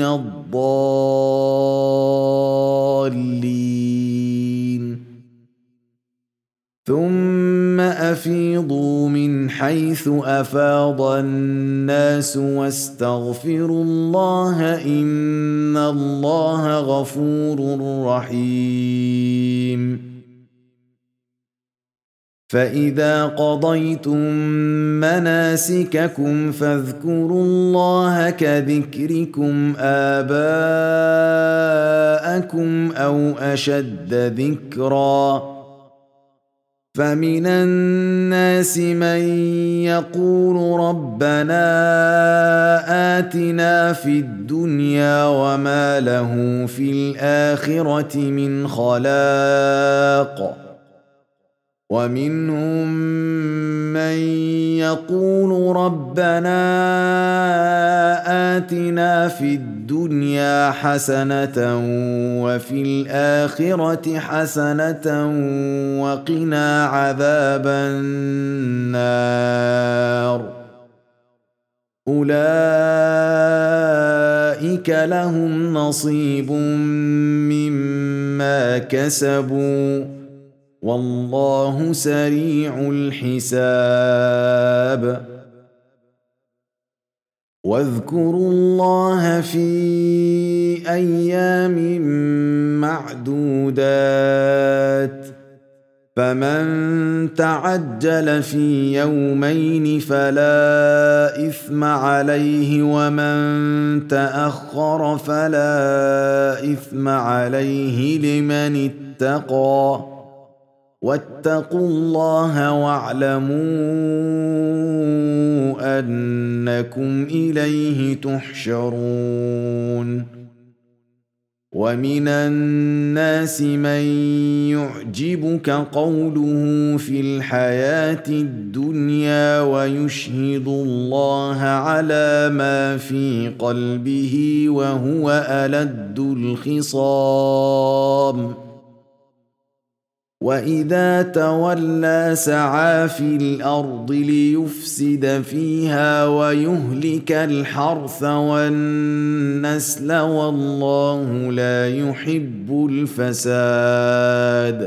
الضالين ثم أفيضوا من حيث أفاض الناس واستغفروا الله إن الله غفور رحيم فإذا قضيتم مناسككم فاذكروا الله كذكركم آباءكم أو أشد ذكرًا. فمن الناس من يقول ربنا آتنا في الدنيا وما له في الآخرة من خلاق، ومنهم من يقول ربنا آتنا في الدنيا حسنة وفي الآخرة حسنة وقنا عذاب النار. أولئك لهم نصيب مما كسبوا والله سريع الحساب. واذكروا الله في أيام معدودات، فمن تعجل في يومين فلا إثم عليه ومن تأخر فلا إثم عليه لمن اتقى. واتقوا الله واعلموا أنكم إليه تحشرون. ومن الناس من يعجبك قوله في الحياة الدنيا ويشهد الله على ما في قلبه وهو ألد الخصام. وإذا تولى سعى في الأرض ليفسد فيها ويهلك الحرث والنسل والله لا يحب الفساد.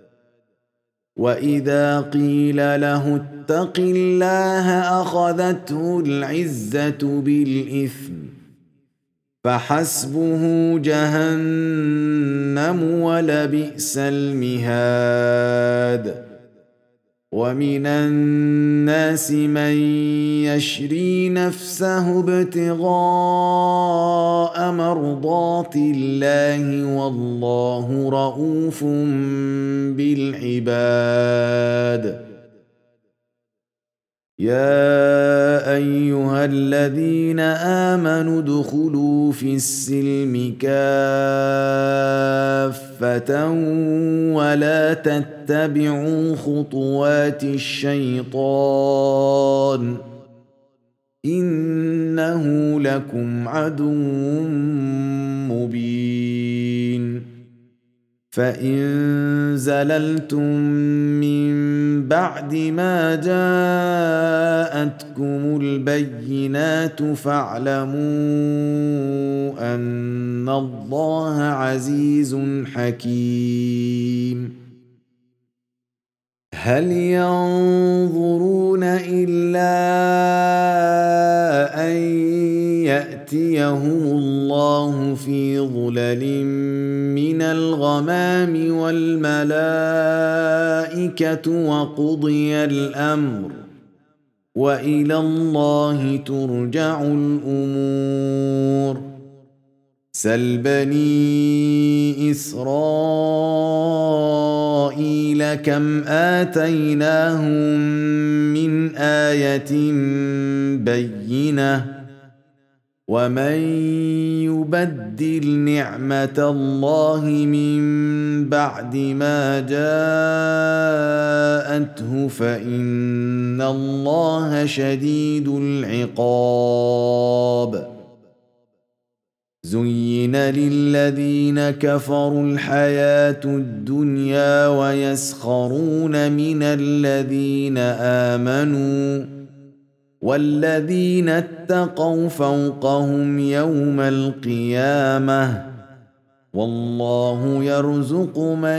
وإذا قيل له اتق الله أخذته العزة بالإثم فحسبه جهنم ولبئس المهاد. ومن الناس من يشري نفسه ابتغاء مرضات الله والله رؤوف بالعباد. يا أيها الذين آمنوا ادخلوا في السلم كافة ولا تتبعوا خطوات الشيطان إنه لكم عدو مبين. فإن زللتم من بعد ما جاءتكم البينات فاعلموا أن الله عزيز حكيم. هل ينظرون إلا أن يأتيهم الله في ظلل من الغمام والملائكة وقضي الأمر وإلى الله ترجع الأمور. سل بني إسرائيل كم آتيناهم من آية بينة ومن يبدل نعمة الله من بعد ما جاءته فإن الله شديد العقاب. زين للذين كفروا الحياة الدنيا ويسخرون من الذين آمنوا والذين اتقوا فوقهم يوم القيامة والله يرزق من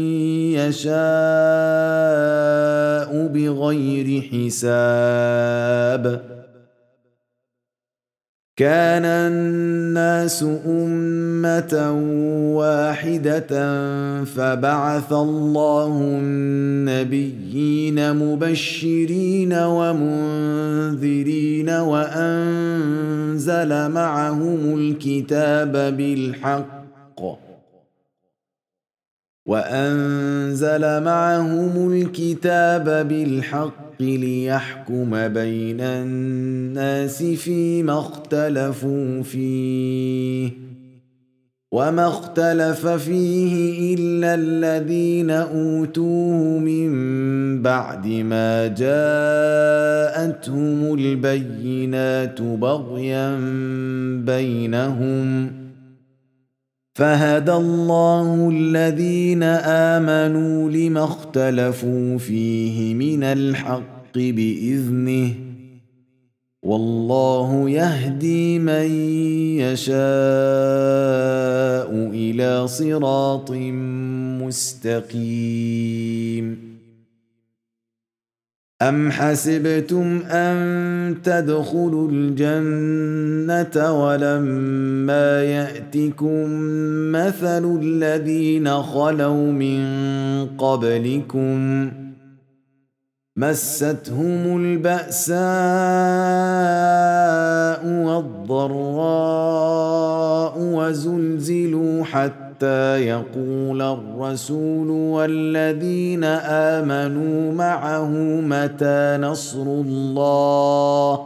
يشاء بغير حساب. كان الناس أمة واحدة فبعث الله النبيين مبشرين ومنذرين وأنزل معهم الكتاب بالحق وأنزل معهم الكتاب بالحق ليحكم بين الناس فيما اختلفوا فيه وما اختلف فيه إلا الذين أوتوه من بعد ما جاءتهم البينات بغيا بينهم فهدى الله الذين آمنوا لما اختلفوا فيه من الحق بإذنه والله يهدي من يشاء إلى صراط مستقيم أم حسبتم أن تدخلوا الجنة ولما يأتكم مثل الذين خلوا من قبلكم مستهم البأساء والضراء وزلزلوا حتى يقول الرسول والذين آمنوا معه متى نصر الله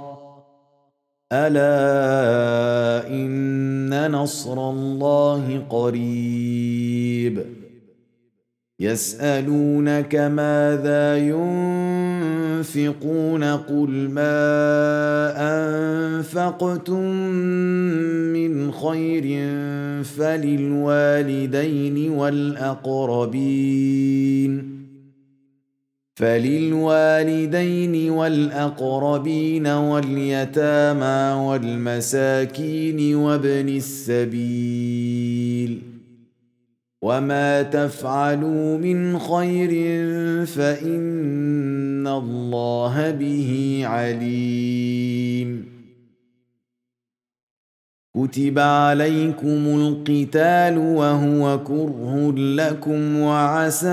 ألا إن نصر الله قريب يسألونك ماذا ينفقون قل ما أنفقتم من خير فللوالدين والأقربين فللوالدين والأقربين واليتامى والمساكين وابن السبيل وما تفعلوا من خير فإن الله به عليم كتب عليكم القتال وهو كره لكم وعسى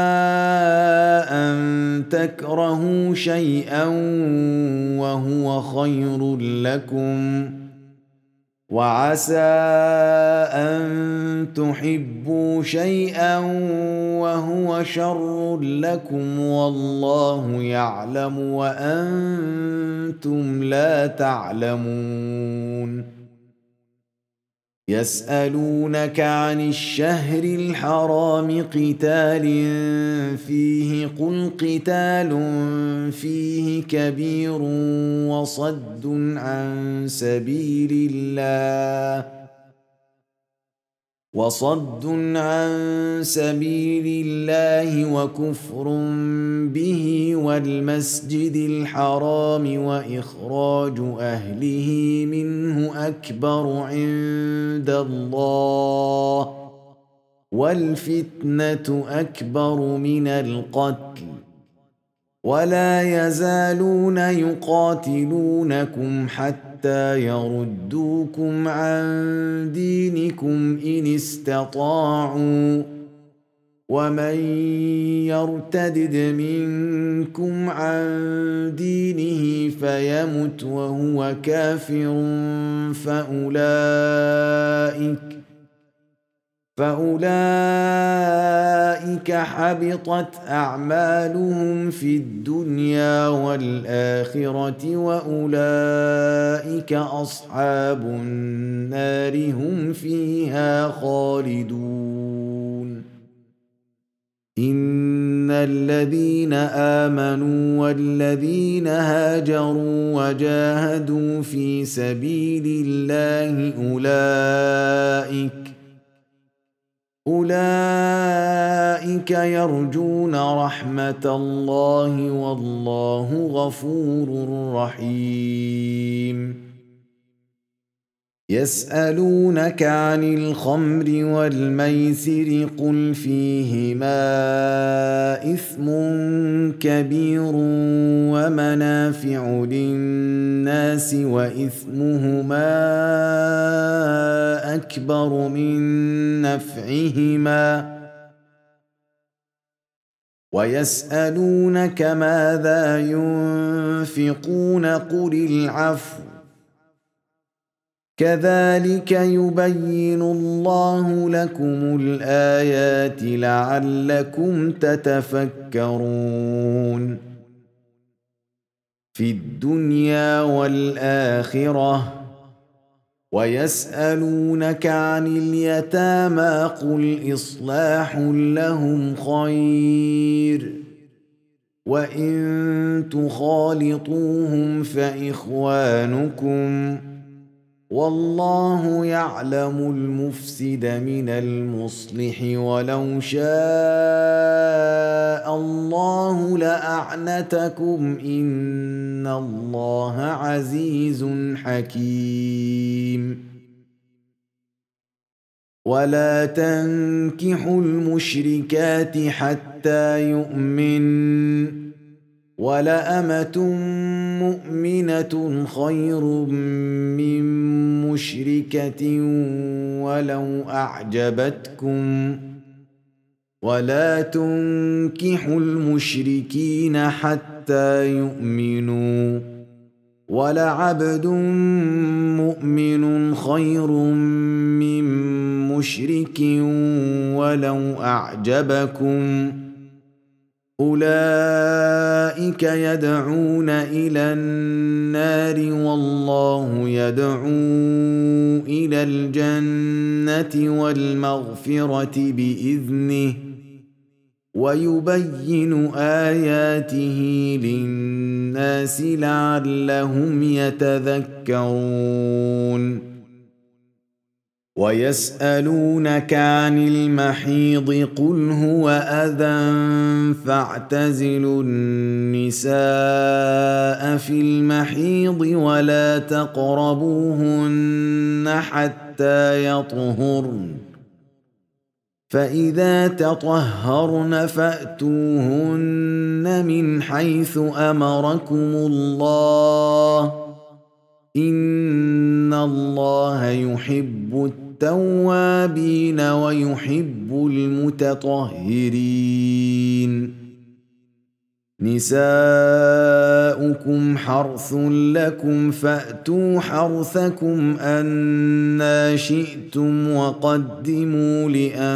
أن تكرهوا شيئا وهو خير لكم وعسى أن تحبوا شيئا وهو شر لكم والله يعلم وأنتم لا تعلمون يسألونك عن الشهر الحرام قتال فيه قل قتال فيه كبير وصد عن سبيل الله وصد عن سبيل الله وكفر به والمسجد الحرام وإخراج أهله منه أكبر عند الله والفتنة أكبر من القتل ولا يزالون يقاتلونكم حتى يردوكم عن دينكم إن استطاعوا ومن يرتدد منكم عن دينه فيمت وهو كافر فأولئك فأولئك حبطت أعمالهم في الدنيا والآخرة وأولئك أصحاب النار هم فيها خالدون إن الذين آمنوا والذين هاجروا وجاهدوا في سبيل الله أولئك أولئك يرجون رحمة الله والله غفور رحيم يسألونك عن الخمر والميسر قل فيهما إثم كبير ومنافع للناس وإثمهما أكبر من نفعهما ويسألونك ماذا ينفقون قل العفو كذلك يبين الله لكم الآيات لعلكم تتفكرون في الدنيا والآخرة ويسألونك عن اليتامى قل إصلاح لهم خير وإن تخالطوهم فإخوانكم والله يعلم المفسد من المصلح ولو شاء الله لأعنتكم إن الله عزيز حكيم ولا تنكحوا المشركات حتى يؤمن ولأمة مؤمنة خير من مشركة ولو أعجبتكم ولا تنكحوا المشركين حتى يؤمنوا ولعبد مؤمن خير من مشرك ولو أعجبكم أولئك يدعون إلى النار والله يدعو إلى الجنة والمغفرة بإذنه ويبين آياته للناس لعلهم يتذكرون ويسألونك عن المحيض قل هو أذى فاعتزلوا النساء في المحيض ولا تقربوهن حتى يطهرن فإذا تطهرن فأتوهن من حيث أمركم الله إن الله يحب التوابين ويحب المتطهرين نساؤكم حرث لكم فأتوا حرثكم أنى شئتم وقدموا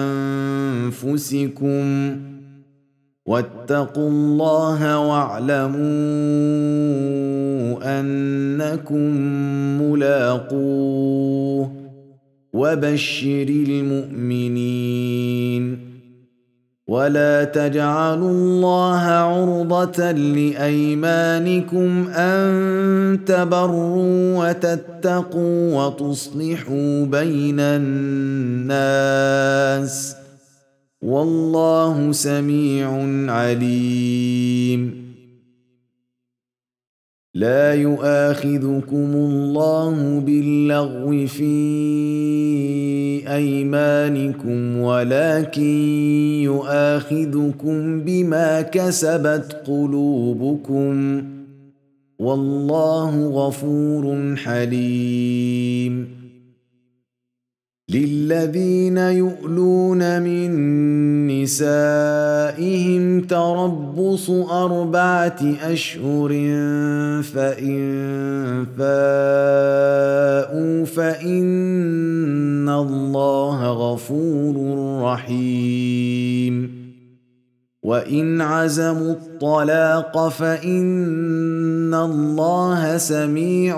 لأنفسكم واتقوا الله واعلموا أنكم ملاقوه وبشر المؤمنين ولا تجعلوا الله عرضة لأيمانكم أن تبروا وتتقوا وتصلحوا بين الناس والله سميع عليم لا يؤاخذكم الله باللغو في أيمانكم ولكن يؤاخذكم بما كسبت قلوبكم والله غفور حليم للذين يؤلون من نسائهم تربص أربعة أشهر فإن فاءوا فإن الله غفور رحيم وإن عزموا الطلاق فإن الله سميع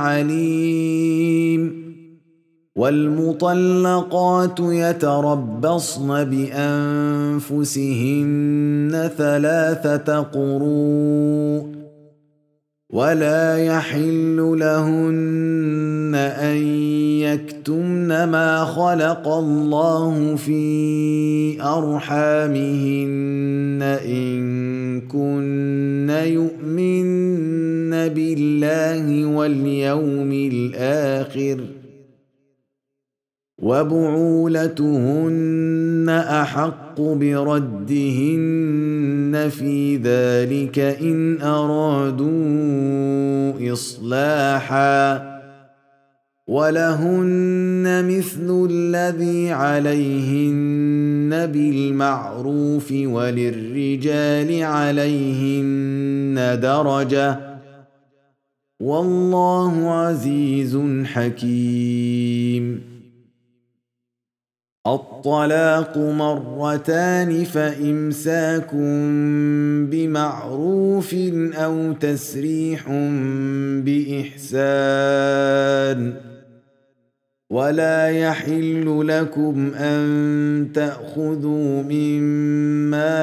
عليم والمطلقات يتربصن بأنفسهن ثلاثة قروء ولا يحل لهن أن يكتمن ما خلق الله في أرحامهن إن كن يؤمن بالله واليوم الآخر وبعولتهن أحق بردهن في ذلك إن أرادوا إصلاحا ولهن مثل الذي عليهن بالمعروف وللرجال عليهن درجة والله عزيز حكيم. الطلاق مرتان فإمساك بمعروف أو تسريح بإحسان ولا يحل لكم أن تأخذوا مما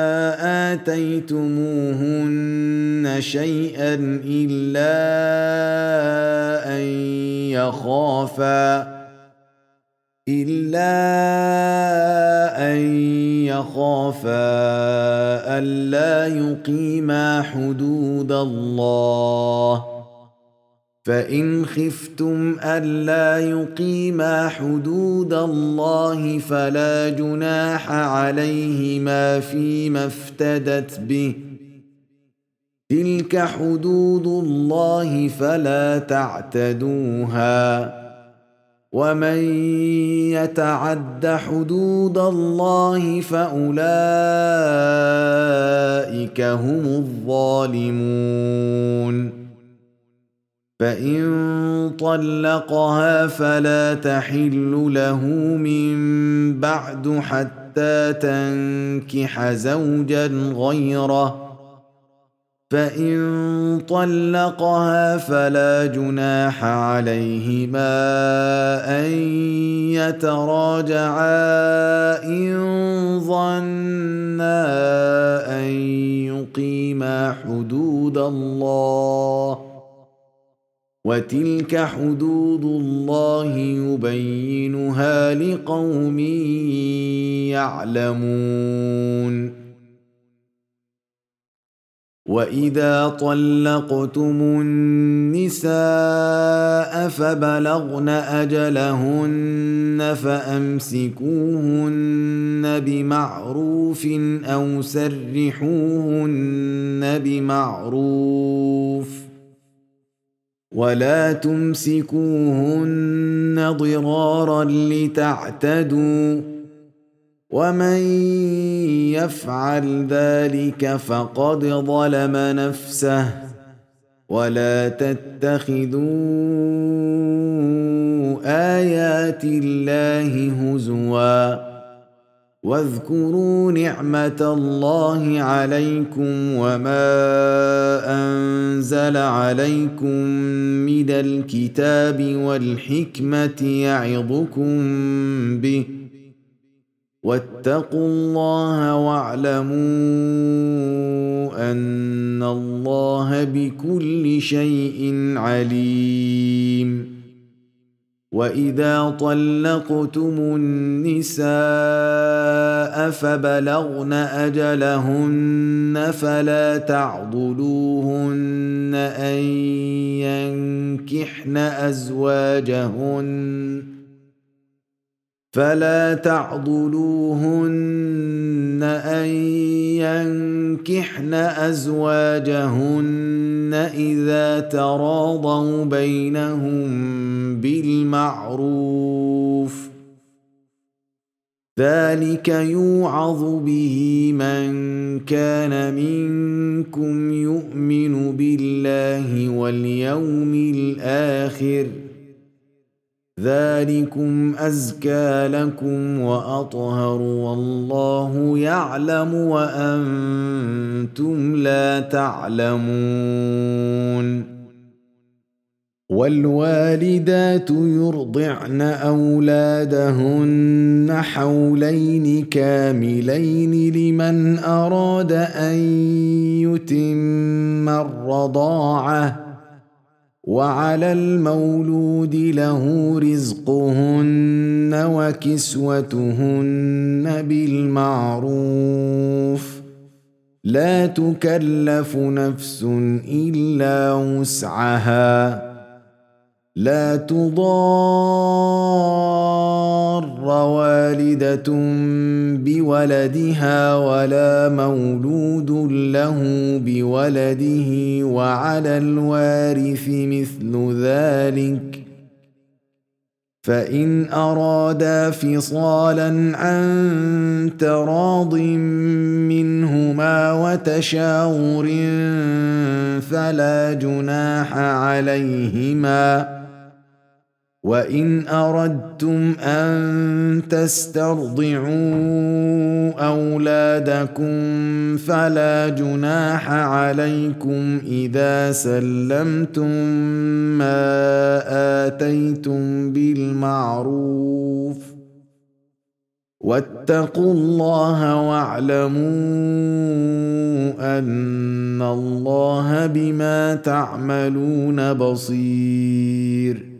آتيتموهن شيئا إلا أن يخافا إلا أن يخافا ألا يقيما حدود الله فإن خفتم ألا يقيما حدود الله فلا جناح عليهما فيما افتدت به تلك حدود الله فلا تعتدوها ومن يتعد حدود الله فأولئك هم الظالمون. فإن طلقها فلا تحل له من بعد حتى تنكح زوجا غيره فإن طلقها فلا جناح عليهما أن يتراجعا إن ظنا أن يقيما حدود الله وتلك حدود الله يبينها لقوم يعلمون. وإذا طلقتم النساء فبلغن أجلهن فأمسكوهن بمعروف أو سرحوهن بمعروف ولا تمسكوهن ضرارا لتعتدوا ومن يفعل ذلك فقد ظلم نفسه ولا تتخذوا آيات الله هزوا واذكروا نعمة الله عليكم وما أنزل عليكم من الكتاب والحكمة يعظكم به واتقوا الله واعلموا أن الله بكل شيء عليم. وإذا طلقتم النساء فبلغن أجلهن فلا تعضلوهن أن ينكحن أزواجهن فلا تعضلوهن أن ينكحن أزواجهن إذا تراضوا بينهم بالمعروف ذلك يوعظ به من كان منكم يؤمن بالله واليوم الآخر ذلكم أزكى لكم وأطهر والله يعلم وأنتم لا تعلمون. والوالدات يرضعن أولادهن حولين كاملين لمن أراد أن يتم الرضاعة وعلى المولود له رزقهن وكسوتهن بالمعروف لا تكلف نفس إلا وسعها لا تضار والدة بولدها ولا مولود له بولده وعلى الوارث مثل ذلك فإن أرادا فصالا عن تراض منهما وتشاور فلا جناح عليهما. وإن أردتم أن تسترضعوا أولادكم فلا جناح عليكم إذا سلمتم ما آتيتم بالمعروف. واتقوا الله واعلموا أن الله بما تعملون بصير.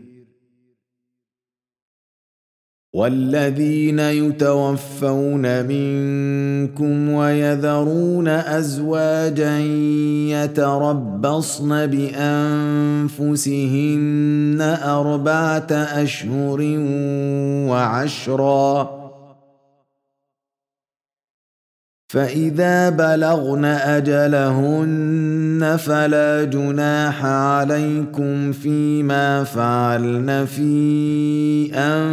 والذين يتوفون منكم ويذرون أزواجا يتربصن بأنفسهن أربعة أشهر وعشرا، فإذا بلغن أجلهن فلا جناح عليكم فيما فعلن في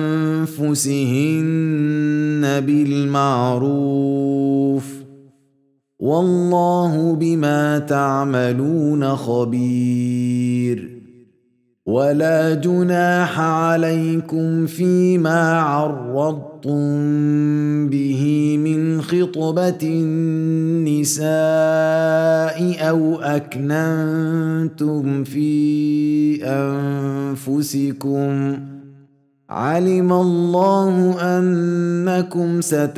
أنفسهن بالمعروف، والله بما تعملون خبير. ولا جناح عليكم فيما عرضتم به من خطبة النساء أو أكننتم في أنفسكم، علم الله أنكم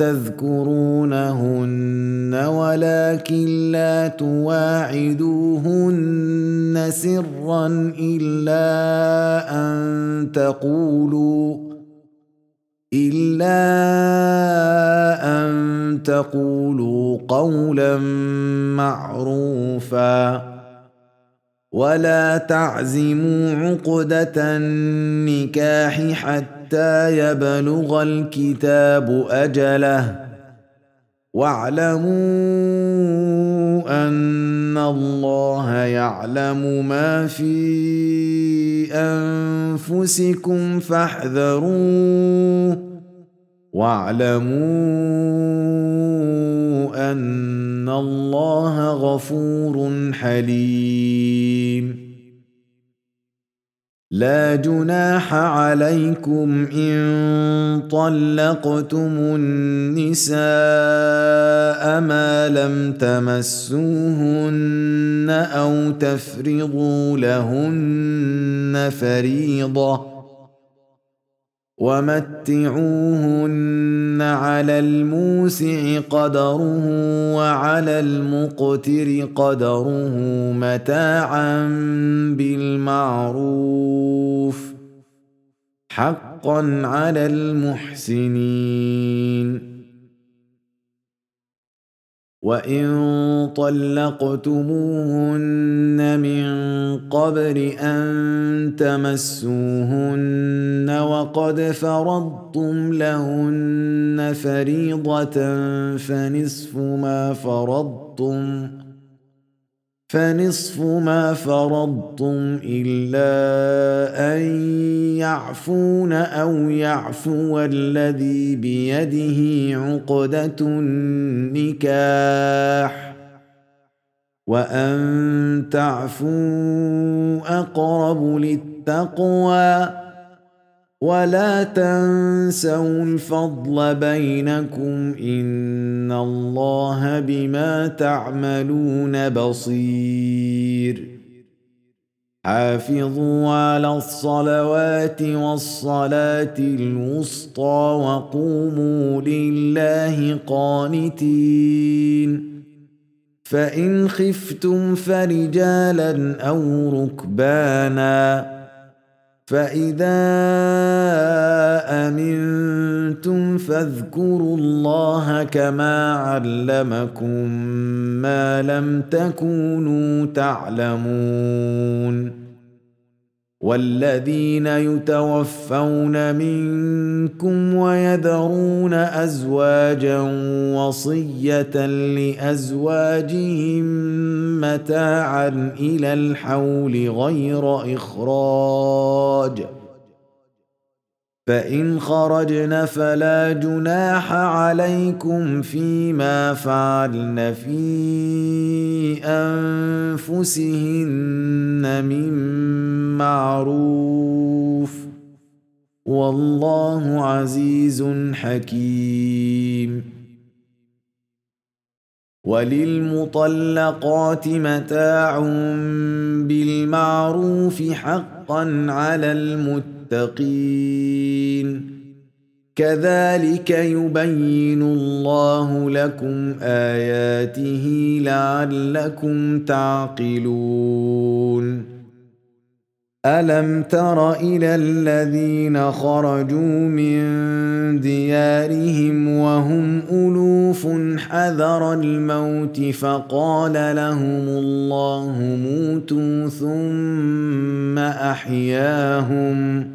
ستذكرونهن ولكن لا تواعدوهن سرا إلا أن تقولوا إلا أن تقولوا قولا معروفا. ولا تعزموا عقدة النكاح حتى يبلغ الكتاب أجله، واعلموا أن الله يعلم ما في أنفسكم فاحذروه، واعلموا أن الله غفور حليم. لا جناح عليكم إن طلقتم النساء ما لم تمسوهن أو تفرضوا لهن فريضة، ومتعوهن على الموسع قدره وعلى المقتر قدره متاعا بالمعروف، حقا على المحسنين. وإن طلقتموهن من قبل أن تمسوهن وقد فرضتم لهن فريضة فنصف ما فرضتم فنصف ما فرضتم إلا أن يعفون أو يعفو الذي بيده عقدة النكاح، وأن تعفوا أقرب للتقوى، ولا تنسوا الفضل بينكم إن الله بما تعملون بصير. حافظوا على الصلوات والصلاة الوسطى وقوموا لله قانتين. فإن خفتم فرجالا أو ركبانا، فإذا أمنتم فاذكروا الله كما علمكم ما لم تكونوا تعلمون. والذين يتوفون منكم ويذرون أزواجا وصية لأزواجهم متاعا إلى الحول غير إخراج، فإن خرجن فلا جناح عليكم فيما فعلن في أنفسهن من معروف والله عزيز حكيم. وللمطلقات متاع بالمعروف حقا على المتقين كذلك يبين الله لكم آياته لعلكم تعقلون. ألم تر إلى الذين خرجوا من ديارهم وهم ألوف حذر الموت فقال لهم الله موتوا ثم أحياهم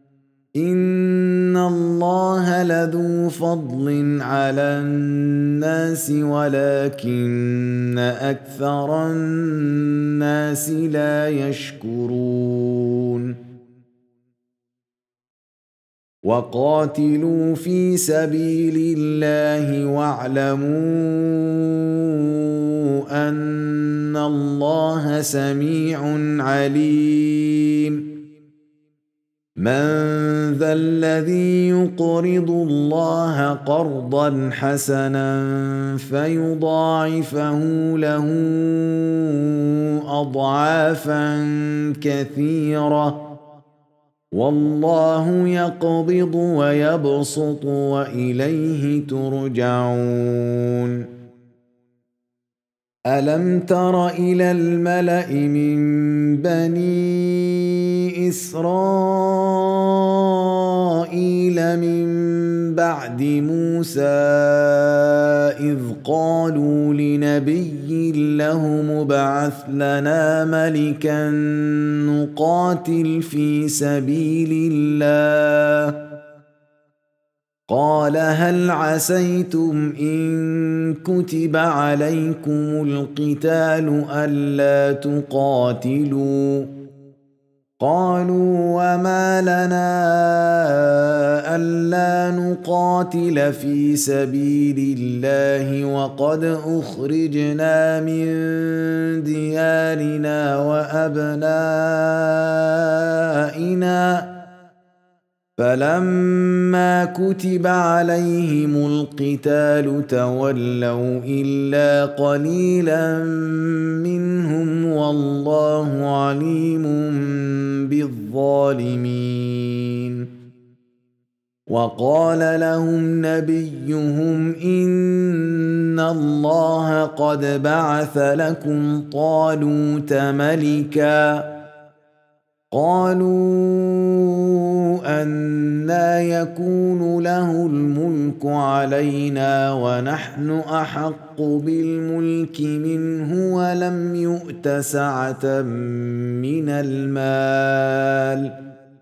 إن الله لذو فضل على الناس ولكن أكثر الناس لا يشكرون. وقاتلوا في سبيل الله واعلموا أن الله سميع عليم. من ذا الذي يقرض الله قرضا حسنا فيضاعفه له أضعافا كثيرة والله يقبض ويبسط وإليه ترجعون. ألم تر إلى الملأ من بني إسرائيل من بعد موسى إذ قالوا لنبي له ابعث لنا ملكا نقاتل في سبيل الله قال هل عسيتم إن كتب عليكم القتال ألا تقاتلوا قالوا وما لنا ألا نقاتل في سبيل الله وقد أخرجنا من ديارنا وأبنائنا فلما كتب عليهم القتال تولوا إلا قليلا منهم والله عليم بالظالمين. وقال لهم نبيهم إن الله قد بعث لكم طالوت ملكا قالوا أنى يكون له الملك علينا ونحن أحق بالملك منه ولم يؤت سعة من المال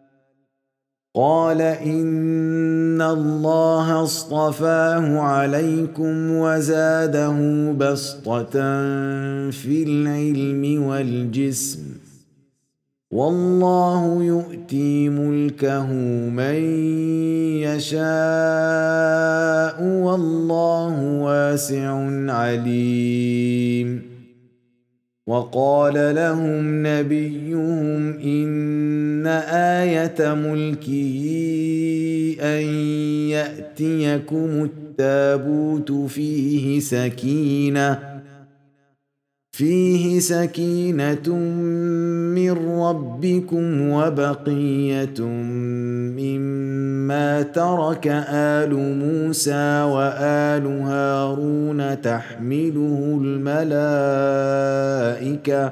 قال إن الله اصطفاه عليكم وزاده بسطة في العلم والجسم والله يؤتي ملكه من يشاء والله واسع عليم. وقال لهم نبيهم إن آية ملكه أن يأتيكم التابوت فيه سكينة فيه سكينة من ربكم وبقية مما ترك آل موسى وآل هارون تحمله الملائكة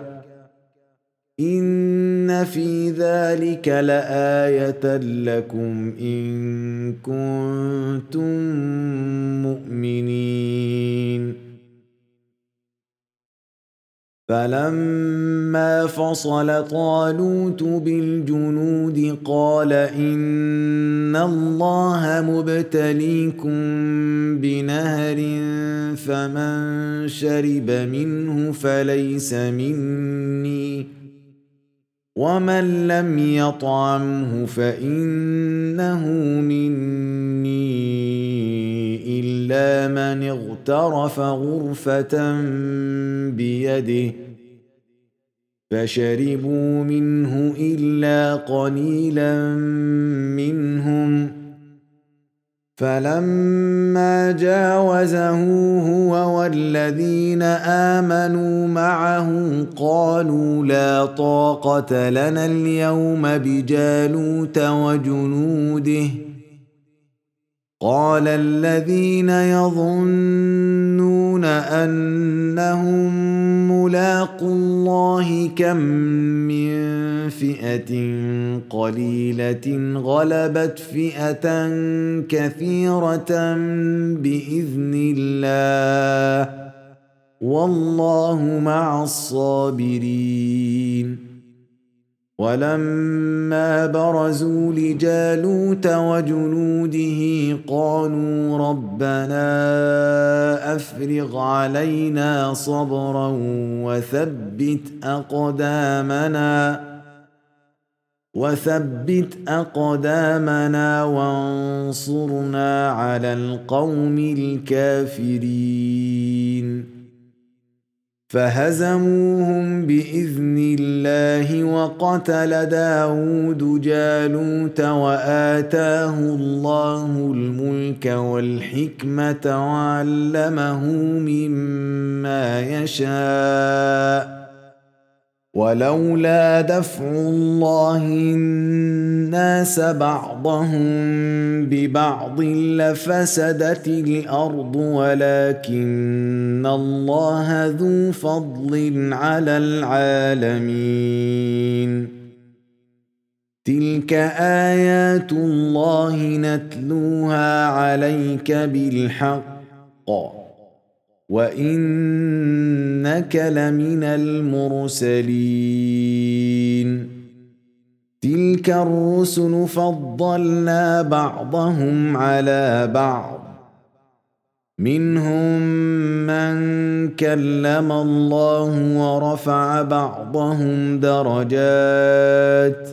إن في ذلك لآية لكم إن كنتم مؤمنين. فلما فصل طالوت بالجنود قال إن الله مبتليكم بنهر فمن شرب منه فليس مني ومن لم يطعمه فإنه مني إلا من اغترف غرفة بيده فشربوا منه إلا قليلا منهم فلما جاوزه هو والذين آمنوا معه قالوا لا طاقة لنا اليوم بجالوت وجنوده قال الذين يظنون أنهم ملاقو الله كم من فئة قليلة غلبت فئة كثيرة بإذن الله والله مع الصابرين ولما برزوا لجالوت وجنوده قالوا ربنا أفرغ علينا صبرا وثبت أقدامنا وثبت أقدامنا وانصرنا على القوم الكافرين فهزموهم بإذن الله وقتل داود جالوت وآتاه الله الملك والحكمة وعلمه مما يشاء ولولا دفع الله الناس بعضهم ببعض لفسدت الأرض ولكن الله ذو فضل على العالمين تلك آيات الله نتلوها عليك بالحق وإنك لمن المرسلين تلك الرسل فضلنا بعضهم على بعض منهم من كلم الله ورفع بعضهم درجات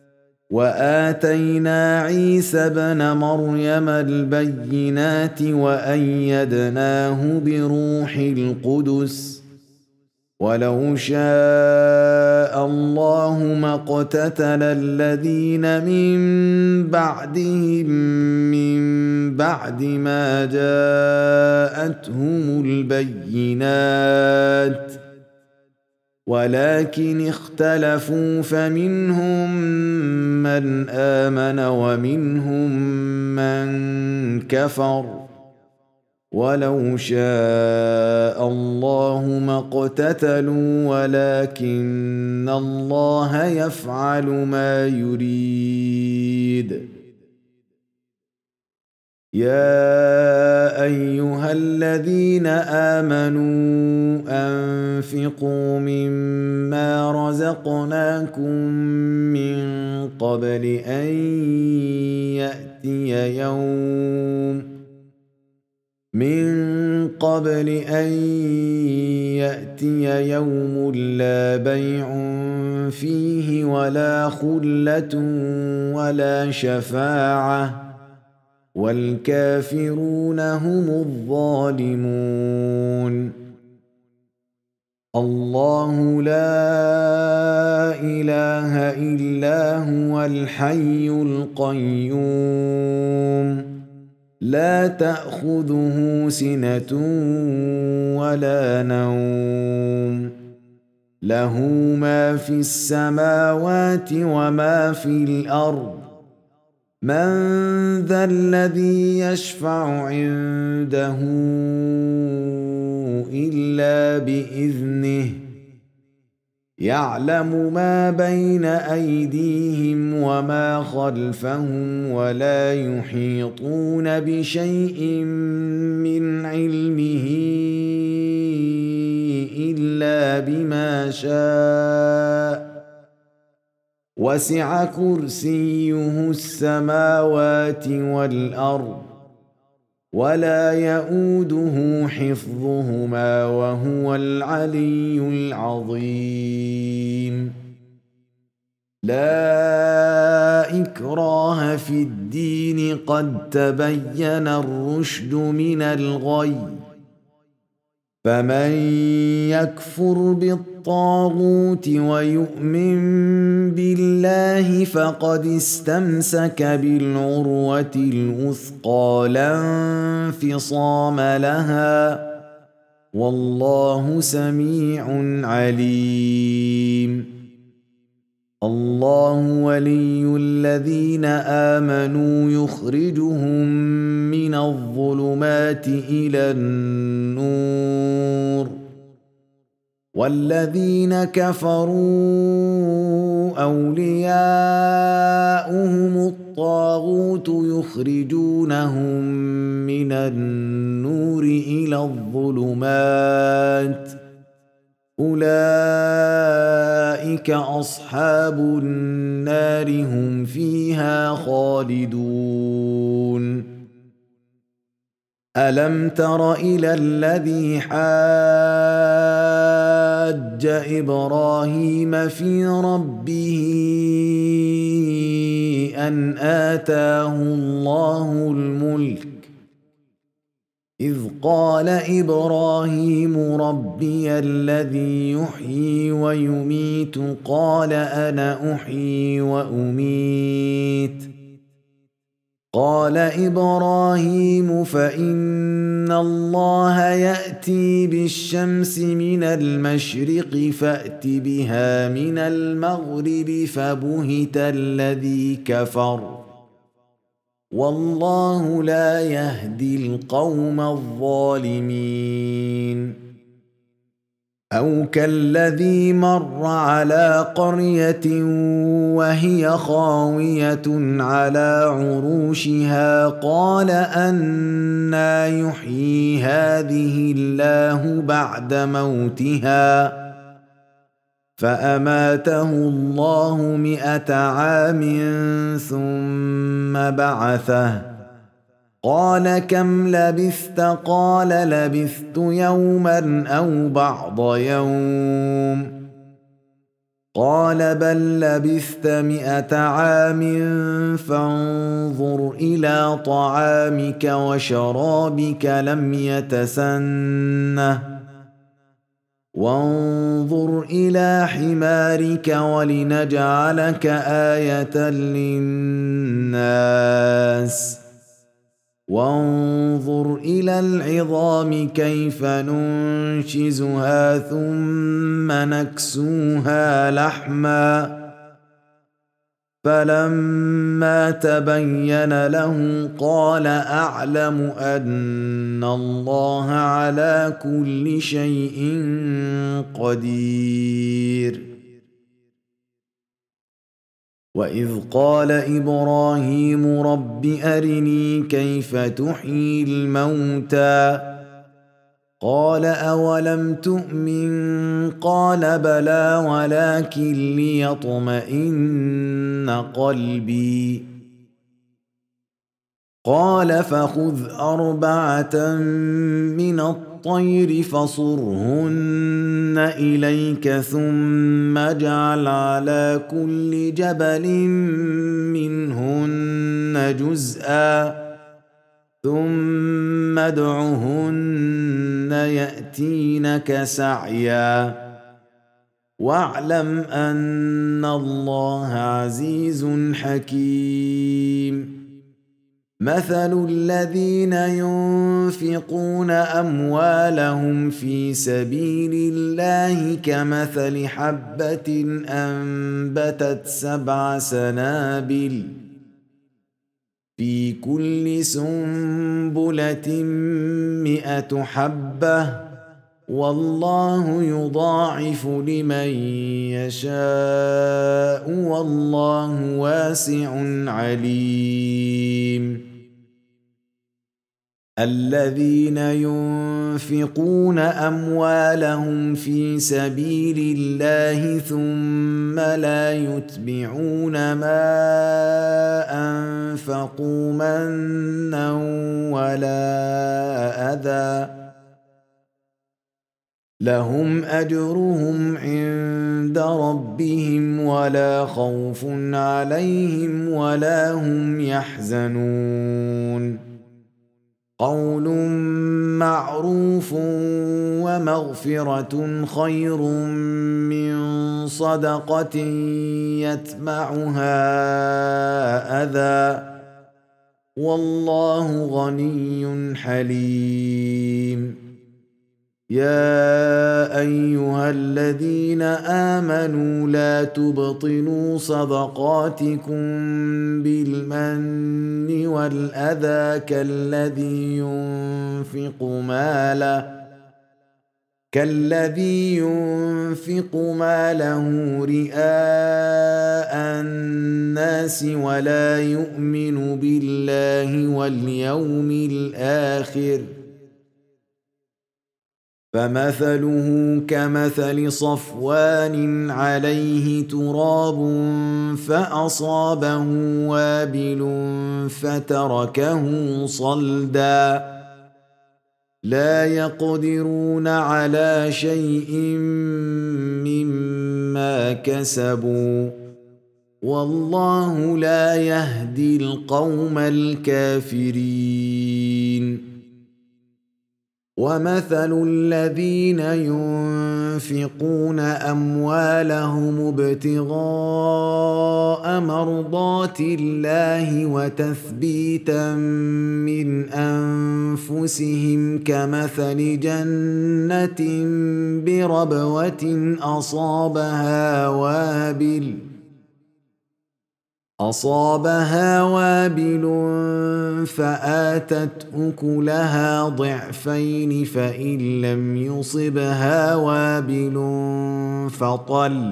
وآتينا عيسى ابن مريم البينات وأيدناه بروح القدس ولو شاء الله ما اقتتل الذين من بعدهم من بعد ما جاءتهم البينات ولكن اختلفوا فمنهم من آمن ومنهم من كفر ولو شاء الله ما اقتتلوا ولكن الله يفعل ما يريد يا أيها الذين آمنوا أنفقوا مما رزقناكم من قبل أن يأتي يوم من قبل أن يأتي يوم لا بيع فيه ولا خلة ولا شفاعة والكافرون هم الظالمون الله لا إله إلا هو الحي القيوم لا تأخذه سنة ولا نوم له ما في السماوات وما في الأرض من ذا الذي يشفع عنده إلا بإذنه يعلم ما بين أيديهم وما خلفهم ولا يحيطون بشيء من علمه إلا بما شاء وسع كرسيه السماوات والأرض ولا يؤوده حفظهما وهو العلي العظيم لا إكراه في الدين قد تبين الرشد من الغي فمن يكفر بالطاغوت ويؤمن بالله فقد استمسك بالعروة الوثقى لا انفصام لها والله سميع عليم الله ولي الذين آمنوا يخرجهم من الظلمات إلى النور والذين كفروا أولياؤهم الطاغوت يخرجونهم من النور إلى الظلمات أولئك أصحاب النار هم فيها خالدون ألم تر إلى الذي حاج إبراهيم في ربه أن آتاه الله الملك إذ قال إبراهيم ربي الذي يحيي ويميت قال أنا أحيي وأميت قال إبراهيم فإن الله يأتي بالشمس من المشرق فأت بها من المغرب فبهت الذي كفر والله لا يهدي القوم الظالمين أو كالذي مر على قرية وهي خاوية على عروشها قال أنى يحيي هذه الله بعد موتها فأماته الله مئة عام ثم بعثه قال كم لبثت قال لبثت يوما أو بعض يوم قال بل لبثت مئة عام فانظر إلى طعامك وشرابك لم يتسنه وانظر إلى حمارك ولنجعلك آية للناس وانظر إلى العظام كيف ننشزها ثم نكسوها لحما فلما تبين له قال أعلم أن الله على كل شيء قدير وإذ قال إبراهيم رب أرني كيف تحيي الموتى قال أولم تؤمن قال بلى ولكن ليطمئن قلبي قال فخذ أربعة من الطير فصرهن إليك ثم اجعل على كل جبل منهن جزءا ثم ادعهن يأتينك سعيا واعلم أن الله عزيز حكيم مثل الذين ينفقون أموالهم في سبيل الله كمثل حبة أنبتت سبع سنابل في كل سنبلة مئة حبة والله يضاعف لمن يشاء والله واسع عليم الذين ينفقون أموالهم في سبيل الله ثم لا يتبعون ما أنفقوا منا ولا أذى لهم أجرهم عند ربهم ولا خوف عليهم ولا هم يحزنون قول معروف ومغفرة خير من صدقة يتبعها أذى والله غني حليم يا أيها الذين آمنوا لا تبطلوا صدقاتكم بالمن والأذى كالذي ينفق ماله كالذي ينفق ماله رئاء الناس ولا يؤمن بالله واليوم الآخر فمثله كمثل صفوان عليه تراب فأصابه وابل فتركه صلدا لا يقدرون على شيء مما كسبوا والله لا يهدي القوم الكافرين ومثل الذين ينفقون أموالهم ابتغاء مرضات الله وتثبيتا من أنفسهم كمثل جنة بربوة أصابها وابل أصابها وابل فآتت أكلها ضعفين فإن لم يصبها وابل فطل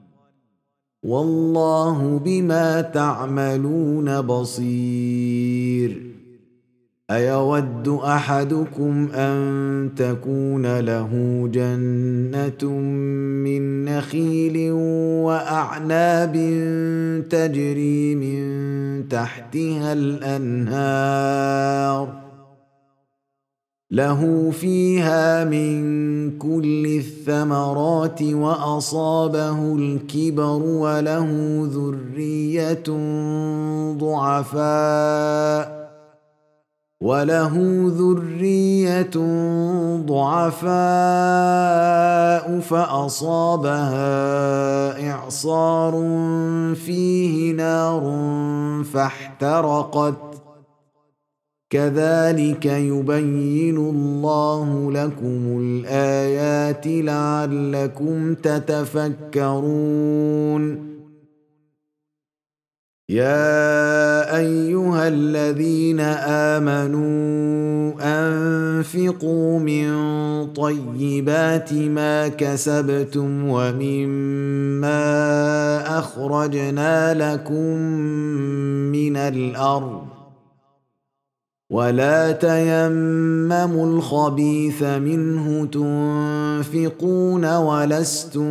والله بما تعملون بصير أيود أحدكم أن تكون له جنة من نخيل وأعناب تجري من تحتها الأنهار له فيها من كل الثمرات وأصابه الكبر وله ذرية ضعفاء وله ذرية ضعفاء فأصابها إعصار فيه نار فاحترقت كذلك يبين الله لكم الآيات لعلكم تتفكرون يا أيها الذين آمنوا أنفقوا من طيبات ما كسبتم ومما أخرجنا لكم من الأرض ولا تيمموا الخبيث منه تنفقون ولستم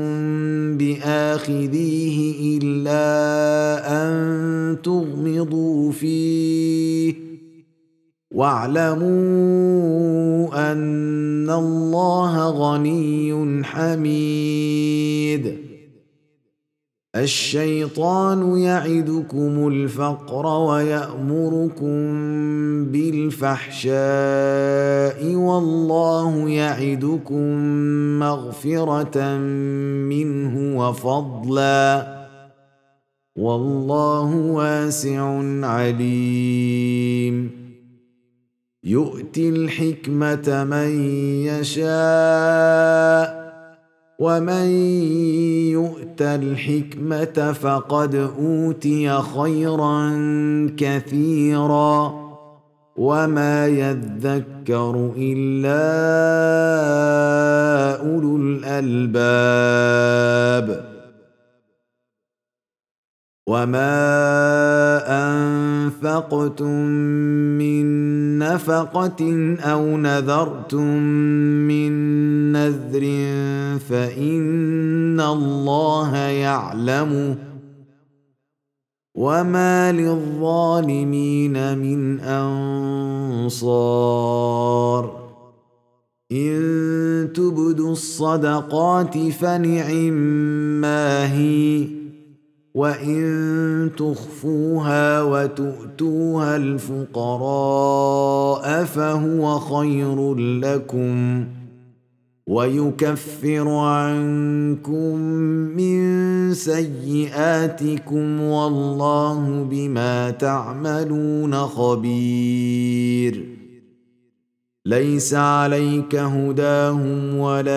بآخذيه إلا أن تغمضوا فيه واعلموا أن الله غني حميد الشيطان يعدكم الفقر ويأمركم بالفحشاء والله يعدكم مغفرة منه وفضلا والله واسع عليم يؤتي الحكمة من يشاء ومن يؤت الحكمة فقد أوتي خيرا كثيرا وما يذكر إلا أولو الألباب وما أنفقتم من نفقة أو نذرتم من نذر فإن الله يعلمه وما للظالمين من أنصار إن تبدوا الصدقات فنعما هي، وإن تخفوها وتؤتوها الفقراء فهو خير لكم، ويكفر عنكم من سيئاتكم والله بما تعملون خبير. ليس عليك هداهم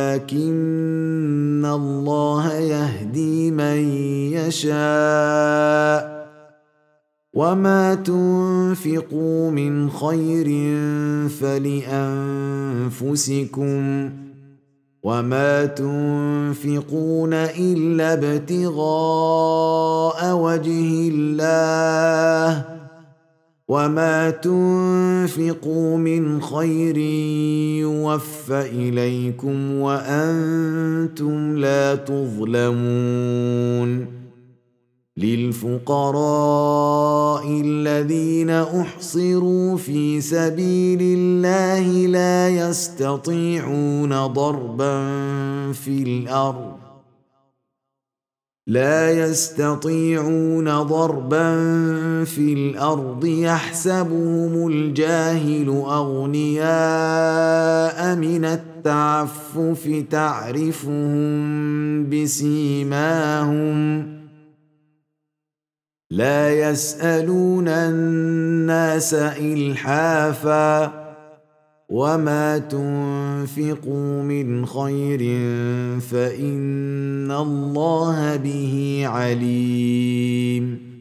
ولكن الله يهدي من يشاء، وما تنفقوا من خير فلأنفسكم، وما تنفقون إلا ابتغاء وجه الله، وما تنفقوا من خير يوفى إليكم وأنتم لا تظلمون. للفقراء الذين أحصروا في سبيل الله لا يستطيعون ضربا في الأرض لا يستطيعون ضربا في الأرض يحسبهم الجاهل أغنياء من التعفف تعرفهم بسيماهم لا يسألون الناس إلحافا، وما تنفقوا من خير فإن الله به عليم.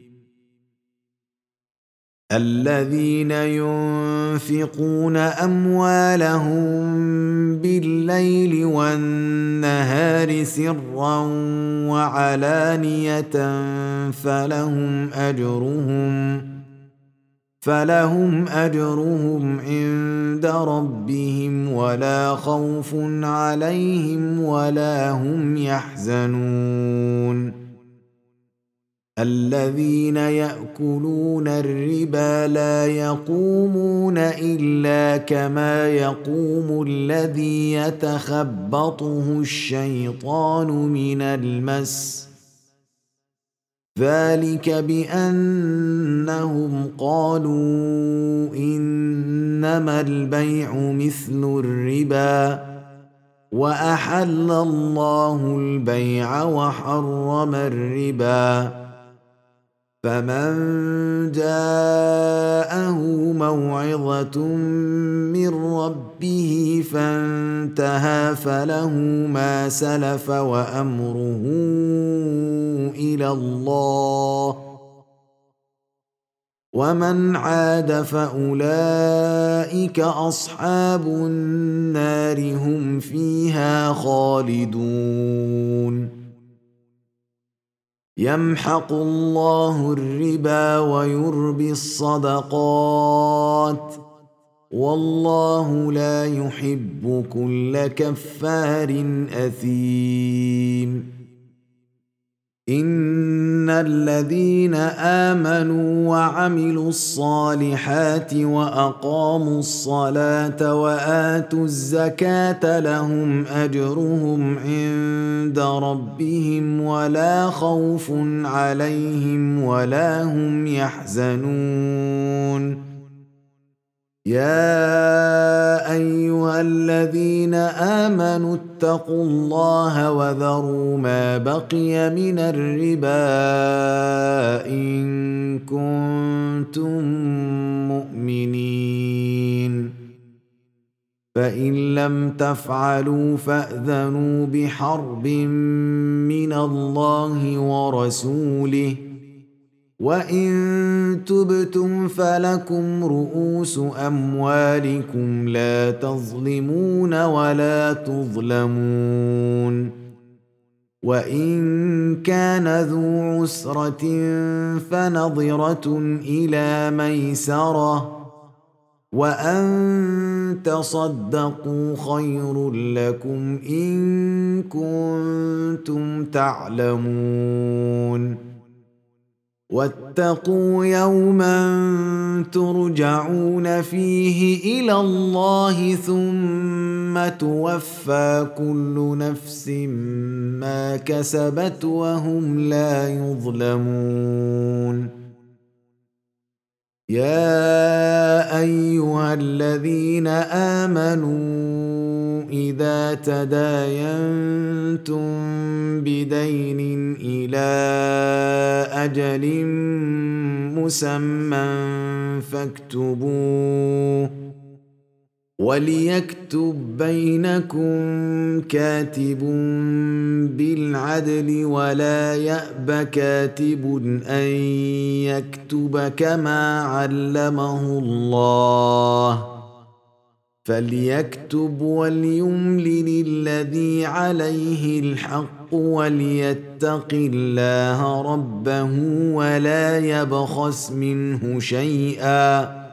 الذين ينفقون أموالهم بالليل والنهار سرا وعلانية فلهم أجرهم فلهم أجرهم عند ربهم ولا خوف عليهم ولا هم يحزنون. الذين يأكلون الربا لا يقومون إلا كما يقوم الذي يتخبطه الشيطان من المس، ذلك بأنهم قالوا إنما البيع مثل الربا وأحل الله البيع وحرم الربا. فمن جاءه موعظة من ربه فانتهى فله ما سلف وأمره إلى الله، ومن عاد فأولئك أصحاب النار هم فيها خالدون. يمحق الله الربا ويربي الصدقات والله لا يحب كل كفار أثيم. إن الذين آمنوا وعملوا الصالحات وأقاموا الصلاة وآتوا الزكاة لهم أجرهم عند ربهم ولا خوف عليهم ولا هم يحزنون. يا أيها الذين آمنوا اتقوا الله وذروا ما بقي من الربا إن كنتم مؤمنين، فإن لم تفعلوا فأذنوا بحرب من الله ورسوله، وإن تبتم فلكم رؤوس أموالكم لا تظلمون ولا تظلمون. وإن كان ذو عسرة فنظرة إلى ميسرة، وأن تصدقوا خير لكم إن كنتم تعلمون. واتقوا يوما ترجعون فيه إلى الله ثم توفى كل نفس ما كسبت وهم لا يظلمون. يا أيها الذين آمنوا إذا تداينتم بدين إلى أجل مسمى فاكتبوه، وليكتب بينكم كاتب بالعدل ولا يأب كاتب أن يكتب كما علمه الله، فليكتب وليملل الذي عليه الحق وليتق الله ربه ولا يبخس منه شيئا،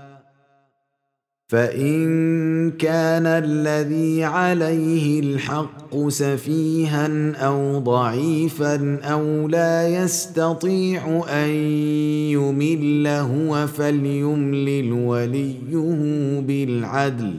فإن كان الذي عليه الحق سفيها أو ضعيفا أو لا يستطيع أن يمل هو فليملل وليه بالعدل،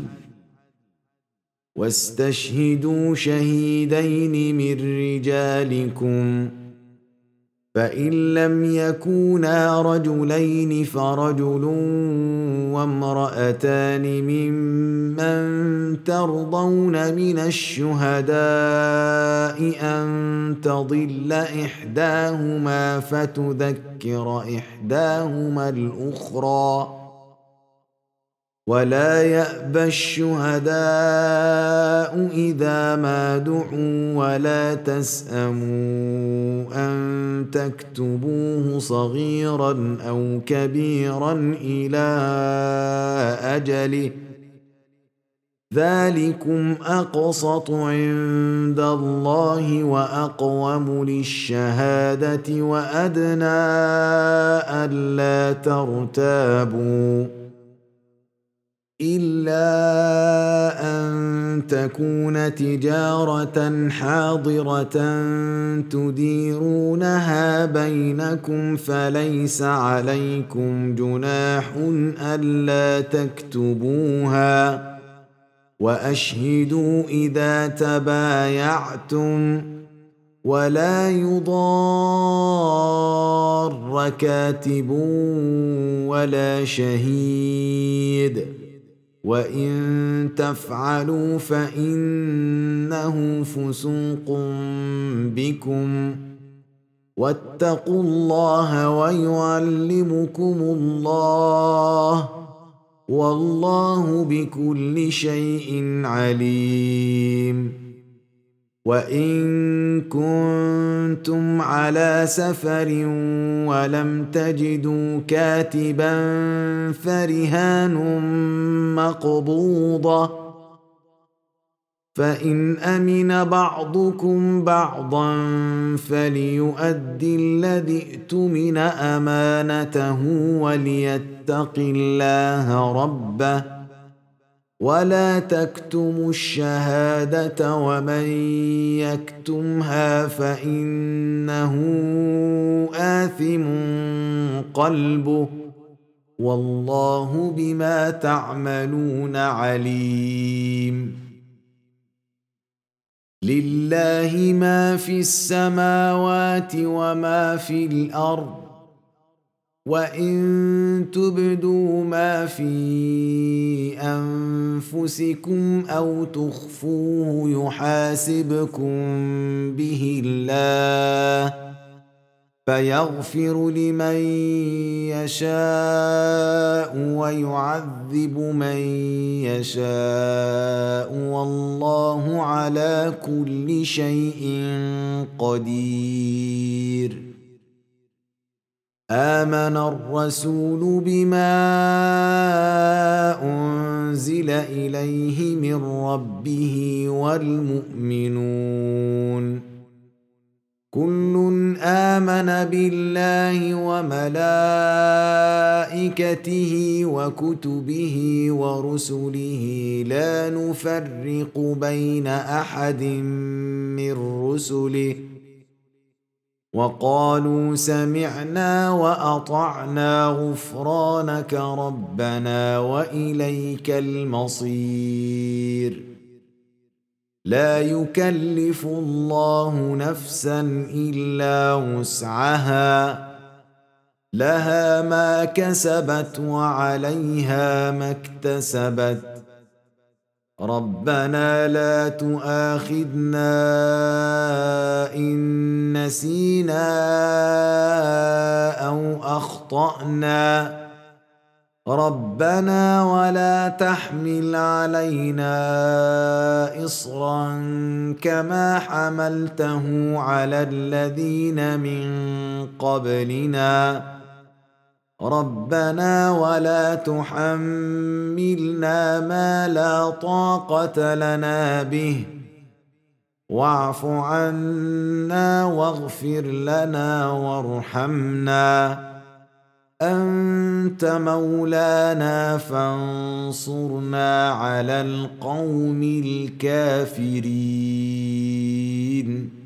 واستشهدوا شهيدين من رجالكم، فإن لم يكونا رجلين فرجل وامرأتان ممن ترضون من الشهداء أن تضل إحداهما فتذكر إحداهما الأخرى، ولا يأبى الشهداء إذا ما دعوا ولا تسأموا أن تكتبوه صغيرا أو كبيرا إلى أجله، ذلكم أقسط عند الله وأقوم للشهادة وأدنى ألا ترتابوا، إلا أن تكون تجارة حاضرة تديرونها بينكم فليس عليكم جناح ألا تكتبوها، وأشهدوا إذا تبايعتم، ولا يضار كاتب ولا شهيد، وإن تفعلوا فإنه فسوق بكم، واتقوا الله ويعلمكم الله، والله بكل شيء عليم. وإن كنتم على سفر ولم تجدوا كاتبا فرهان مقبوضة، فإن أمن بعضكم بعضا فليؤدي الذي ائتمن أمانته وليتق الله ربه، ولا تكتموا الشهادة ومن يكتمها فإنه آثم قلبه، والله بما تعملون عليم. لله ما في السماوات وما في الأرض، وإن تبدوا ما في أنفسكم أو تخفوه يحاسبكم به الله، فيغفر لمن يشاء ويعذب من يشاء، والله على كل شيء قدير. آمن الرسول بما أنزل إليه من ربه والمؤمنون كل آمن بالله وملائكته وكتبه ورسله لا نفرق بين أحد من رسله وقالوا سمعنا وأطعنا غفرانك ربنا وإليك المصير. لا يكلف الله نفسا إلا وسعها، لها ما كسبت وعليها ما اكتسبت. ربنا لا تؤاخذنا إن نسينا أو أخطأنا، ربنا ولا تحمل علينا إصرا كما حملته على الذين من قبلنا، ربنا ولا تحملنا ما لا طاقة لنا به، واعف عنا واغفر لنا وارحمنا، أنت مولانا فانصرنا على القوم الكافرين.